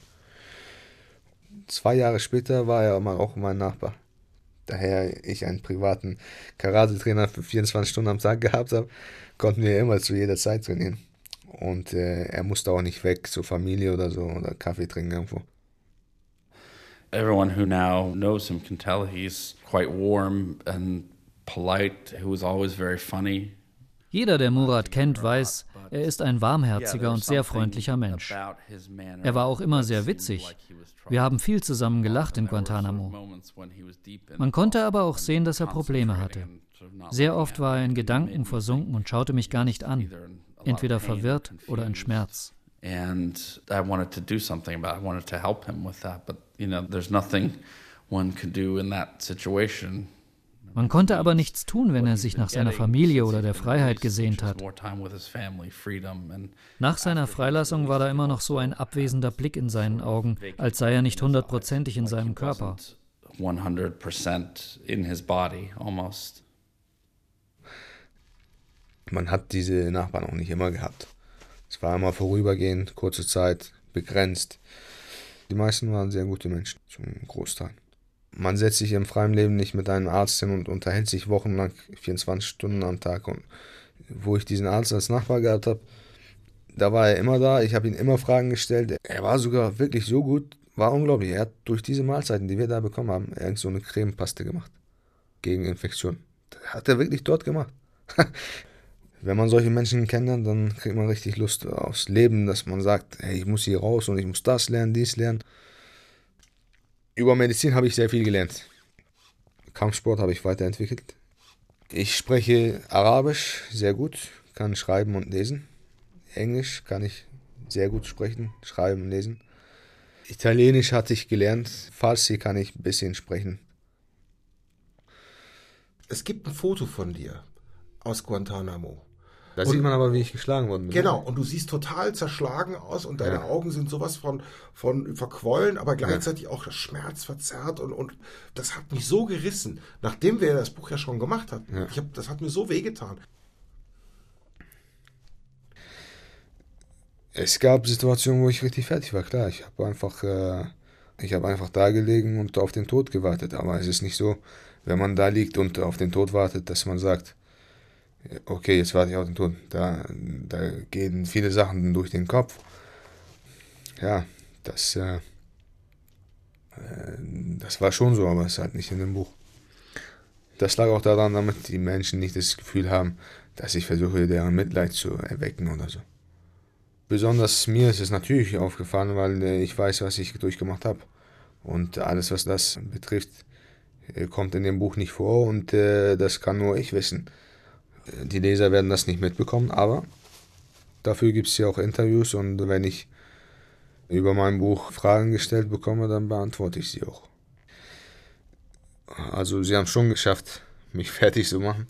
2 Jahre später war er auch mein Nachbar. Daher ich einen privaten Karate-Trainer für 24 Stunden am Tag gehabt habe, konnten wir immer zu jeder Zeit trainieren. Und er musste auch nicht weg zur Familie oder so oder Kaffee trinken irgendwo. Everyone who now knows him can tell he's quite warm and polite. He was always very funny. Jeder, der Murat kennt, weiß, er ist ein warmherziger und sehr freundlicher Mensch. Er war auch immer sehr witzig. Wir haben viel zusammen gelacht in Guantanamo. Man konnte aber auch sehen, dass er Probleme hatte. Sehr oft war er in Gedanken versunken und schaute mich gar nicht an, entweder verwirrt oder in Schmerz. And I wanted to do something about it. I wanted to help him with that, but there's nothing one could do in that situation. Man konnte aber nichts tun, wenn er sich nach seiner Familie oder der Freiheit gesehnt hat. Nach seiner Freilassung war da immer noch so ein abwesender Blick in seinen Augen, als sei er nicht 100%ig in seinem Körper. 100% in his body, almost. Man hat diese Nachbarn auch nicht immer gehabt. Es war immer vorübergehend, kurze Zeit, begrenzt. Die meisten waren sehr gute Menschen, zum Großteil. Man setzt sich im freien Leben nicht mit einem Arzt hin und unterhält sich wochenlang, 24 Stunden am Tag. Und wo ich diesen Arzt als Nachbar gehabt habe, da war er immer da. Ich habe ihm immer Fragen gestellt. Er war sogar wirklich so gut, war unglaublich. Er hat durch diese Mahlzeiten, die wir da bekommen haben, irgend so eine Cremepaste gemacht gegen Infektionen. Das hat er wirklich dort gemacht. Wenn man solche Menschen kennenlernt, dann kriegt man richtig Lust aufs Leben, dass man sagt, hey, ich muss hier raus und ich muss das lernen, dies lernen. Über Medizin habe ich sehr viel gelernt. Kampfsport habe ich weiterentwickelt. Ich spreche Arabisch sehr gut, kann schreiben und lesen. Englisch kann ich sehr gut sprechen, schreiben und lesen. Italienisch hatte ich gelernt, Farsi kann ich ein bisschen sprechen. Es gibt ein Foto von dir aus Guantanamo. Da sieht man aber, wie ich geschlagen worden bin. Genau, und du siehst total zerschlagen aus und deine Augen sind sowas von verquollen, aber gleichzeitig auch schmerzverzerrt und das hat mich so gerissen, nachdem wir das Buch ja schon gemacht hatten. Ja. Das hat mir so wehgetan. Es gab Situationen, wo ich richtig fertig war, klar. Ich habe einfach da gelegen und auf den Tod gewartet, aber es ist nicht so, wenn man da liegt und auf den Tod wartet, dass man sagt, okay, jetzt warte ich auf den Tod. Da gehen viele Sachen durch den Kopf. Ja, das war schon so, aber es ist halt nicht in dem Buch. Das lag auch daran, damit die Menschen nicht das Gefühl haben, dass ich versuche, deren Mitleid zu erwecken oder so. Besonders mir ist es natürlich aufgefallen, weil ich weiß, was ich durchgemacht habe. Und alles, was das betrifft, kommt in dem Buch nicht vor und das kann nur ich wissen. Die Leser werden das nicht mitbekommen, aber dafür gibt es ja auch Interviews und wenn ich über mein Buch Fragen gestellt bekomme, dann beantworte ich sie auch. Also sie haben schon geschafft, mich fertig zu machen.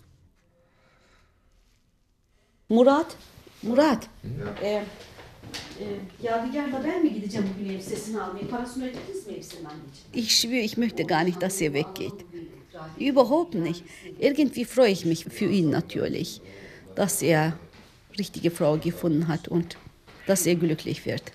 Murat? Ya gel ben mi gideceğim bugün elbisesini almaya? Parasını ödediniz mi elbisenin anneciğim? Ich schwöre, ich möchte gar nicht, dass er weggeht. Überhaupt nicht. Irgendwie freue ich mich für ihn natürlich, dass er richtige Frau gefunden hat und dass er glücklich wird.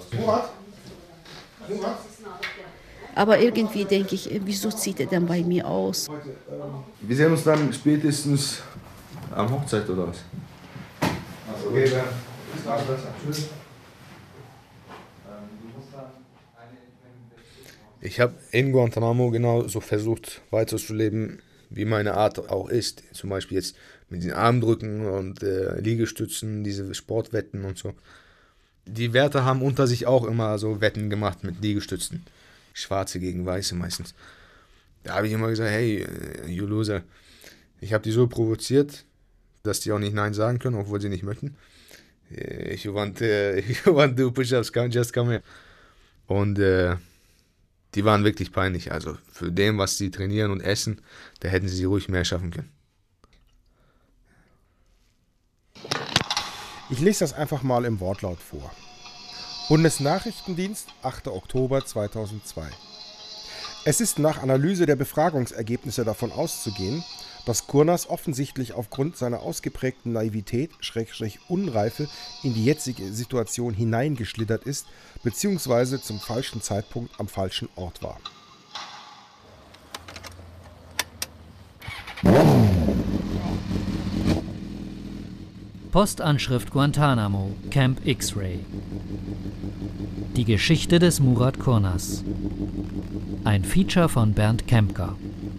Aber irgendwie denke ich, wieso zieht er dann bei mir aus? Wir sehen uns dann spätestens am Hochzeit oder was? Okay, dann bis dann. Tschüss. Ich habe in Guantanamo genauso versucht weiterzuleben, wie meine Art auch ist. Zum Beispiel jetzt mit den Armdrücken und Liegestützen, diese Sportwetten und so. Die Wärter haben unter sich auch immer so Wetten gemacht mit Liegestützen. Schwarze gegen Weiße meistens. Da habe ich immer gesagt, hey, you loser. Ich habe die so provoziert, dass die auch nicht Nein sagen können, obwohl sie nicht möchten. If you want to do push-ups, just come here. Und die waren wirklich peinlich. Also für dem, was sie trainieren und essen, da hätten sie ruhig mehr schaffen können. Ich lese das einfach mal im Wortlaut vor. Bundesnachrichtendienst, 8. Oktober 2002. Es ist nach Analyse der Befragungsergebnisse davon auszugehen, dass Kurnas offensichtlich aufgrund seiner ausgeprägten Naivität, Unreife, in die jetzige Situation hineingeschlittert ist, beziehungsweise zum falschen Zeitpunkt am falschen Ort war. Postanschrift Guantanamo, Camp X-Ray. Die Geschichte des Murat Kurnas. Ein Feature von Bernd Kempker.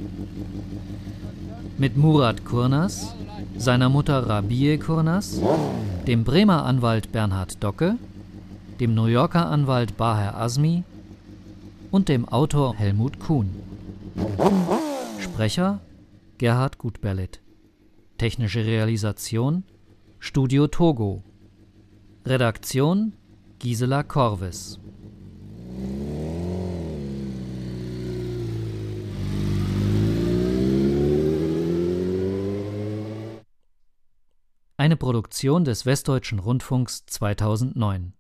Mit Murat Kurnas, seiner Mutter Rabie Kurnas, dem Bremer Anwalt Bernhard Docke, dem New Yorker Anwalt Baher Azmi und dem Autor Helmut Kuhn. Sprecher Gerhard Gutberlet. Technische Realisation Studio Togo. Redaktion Gisela Korvis. Eine Produktion des Westdeutschen Rundfunks 2009.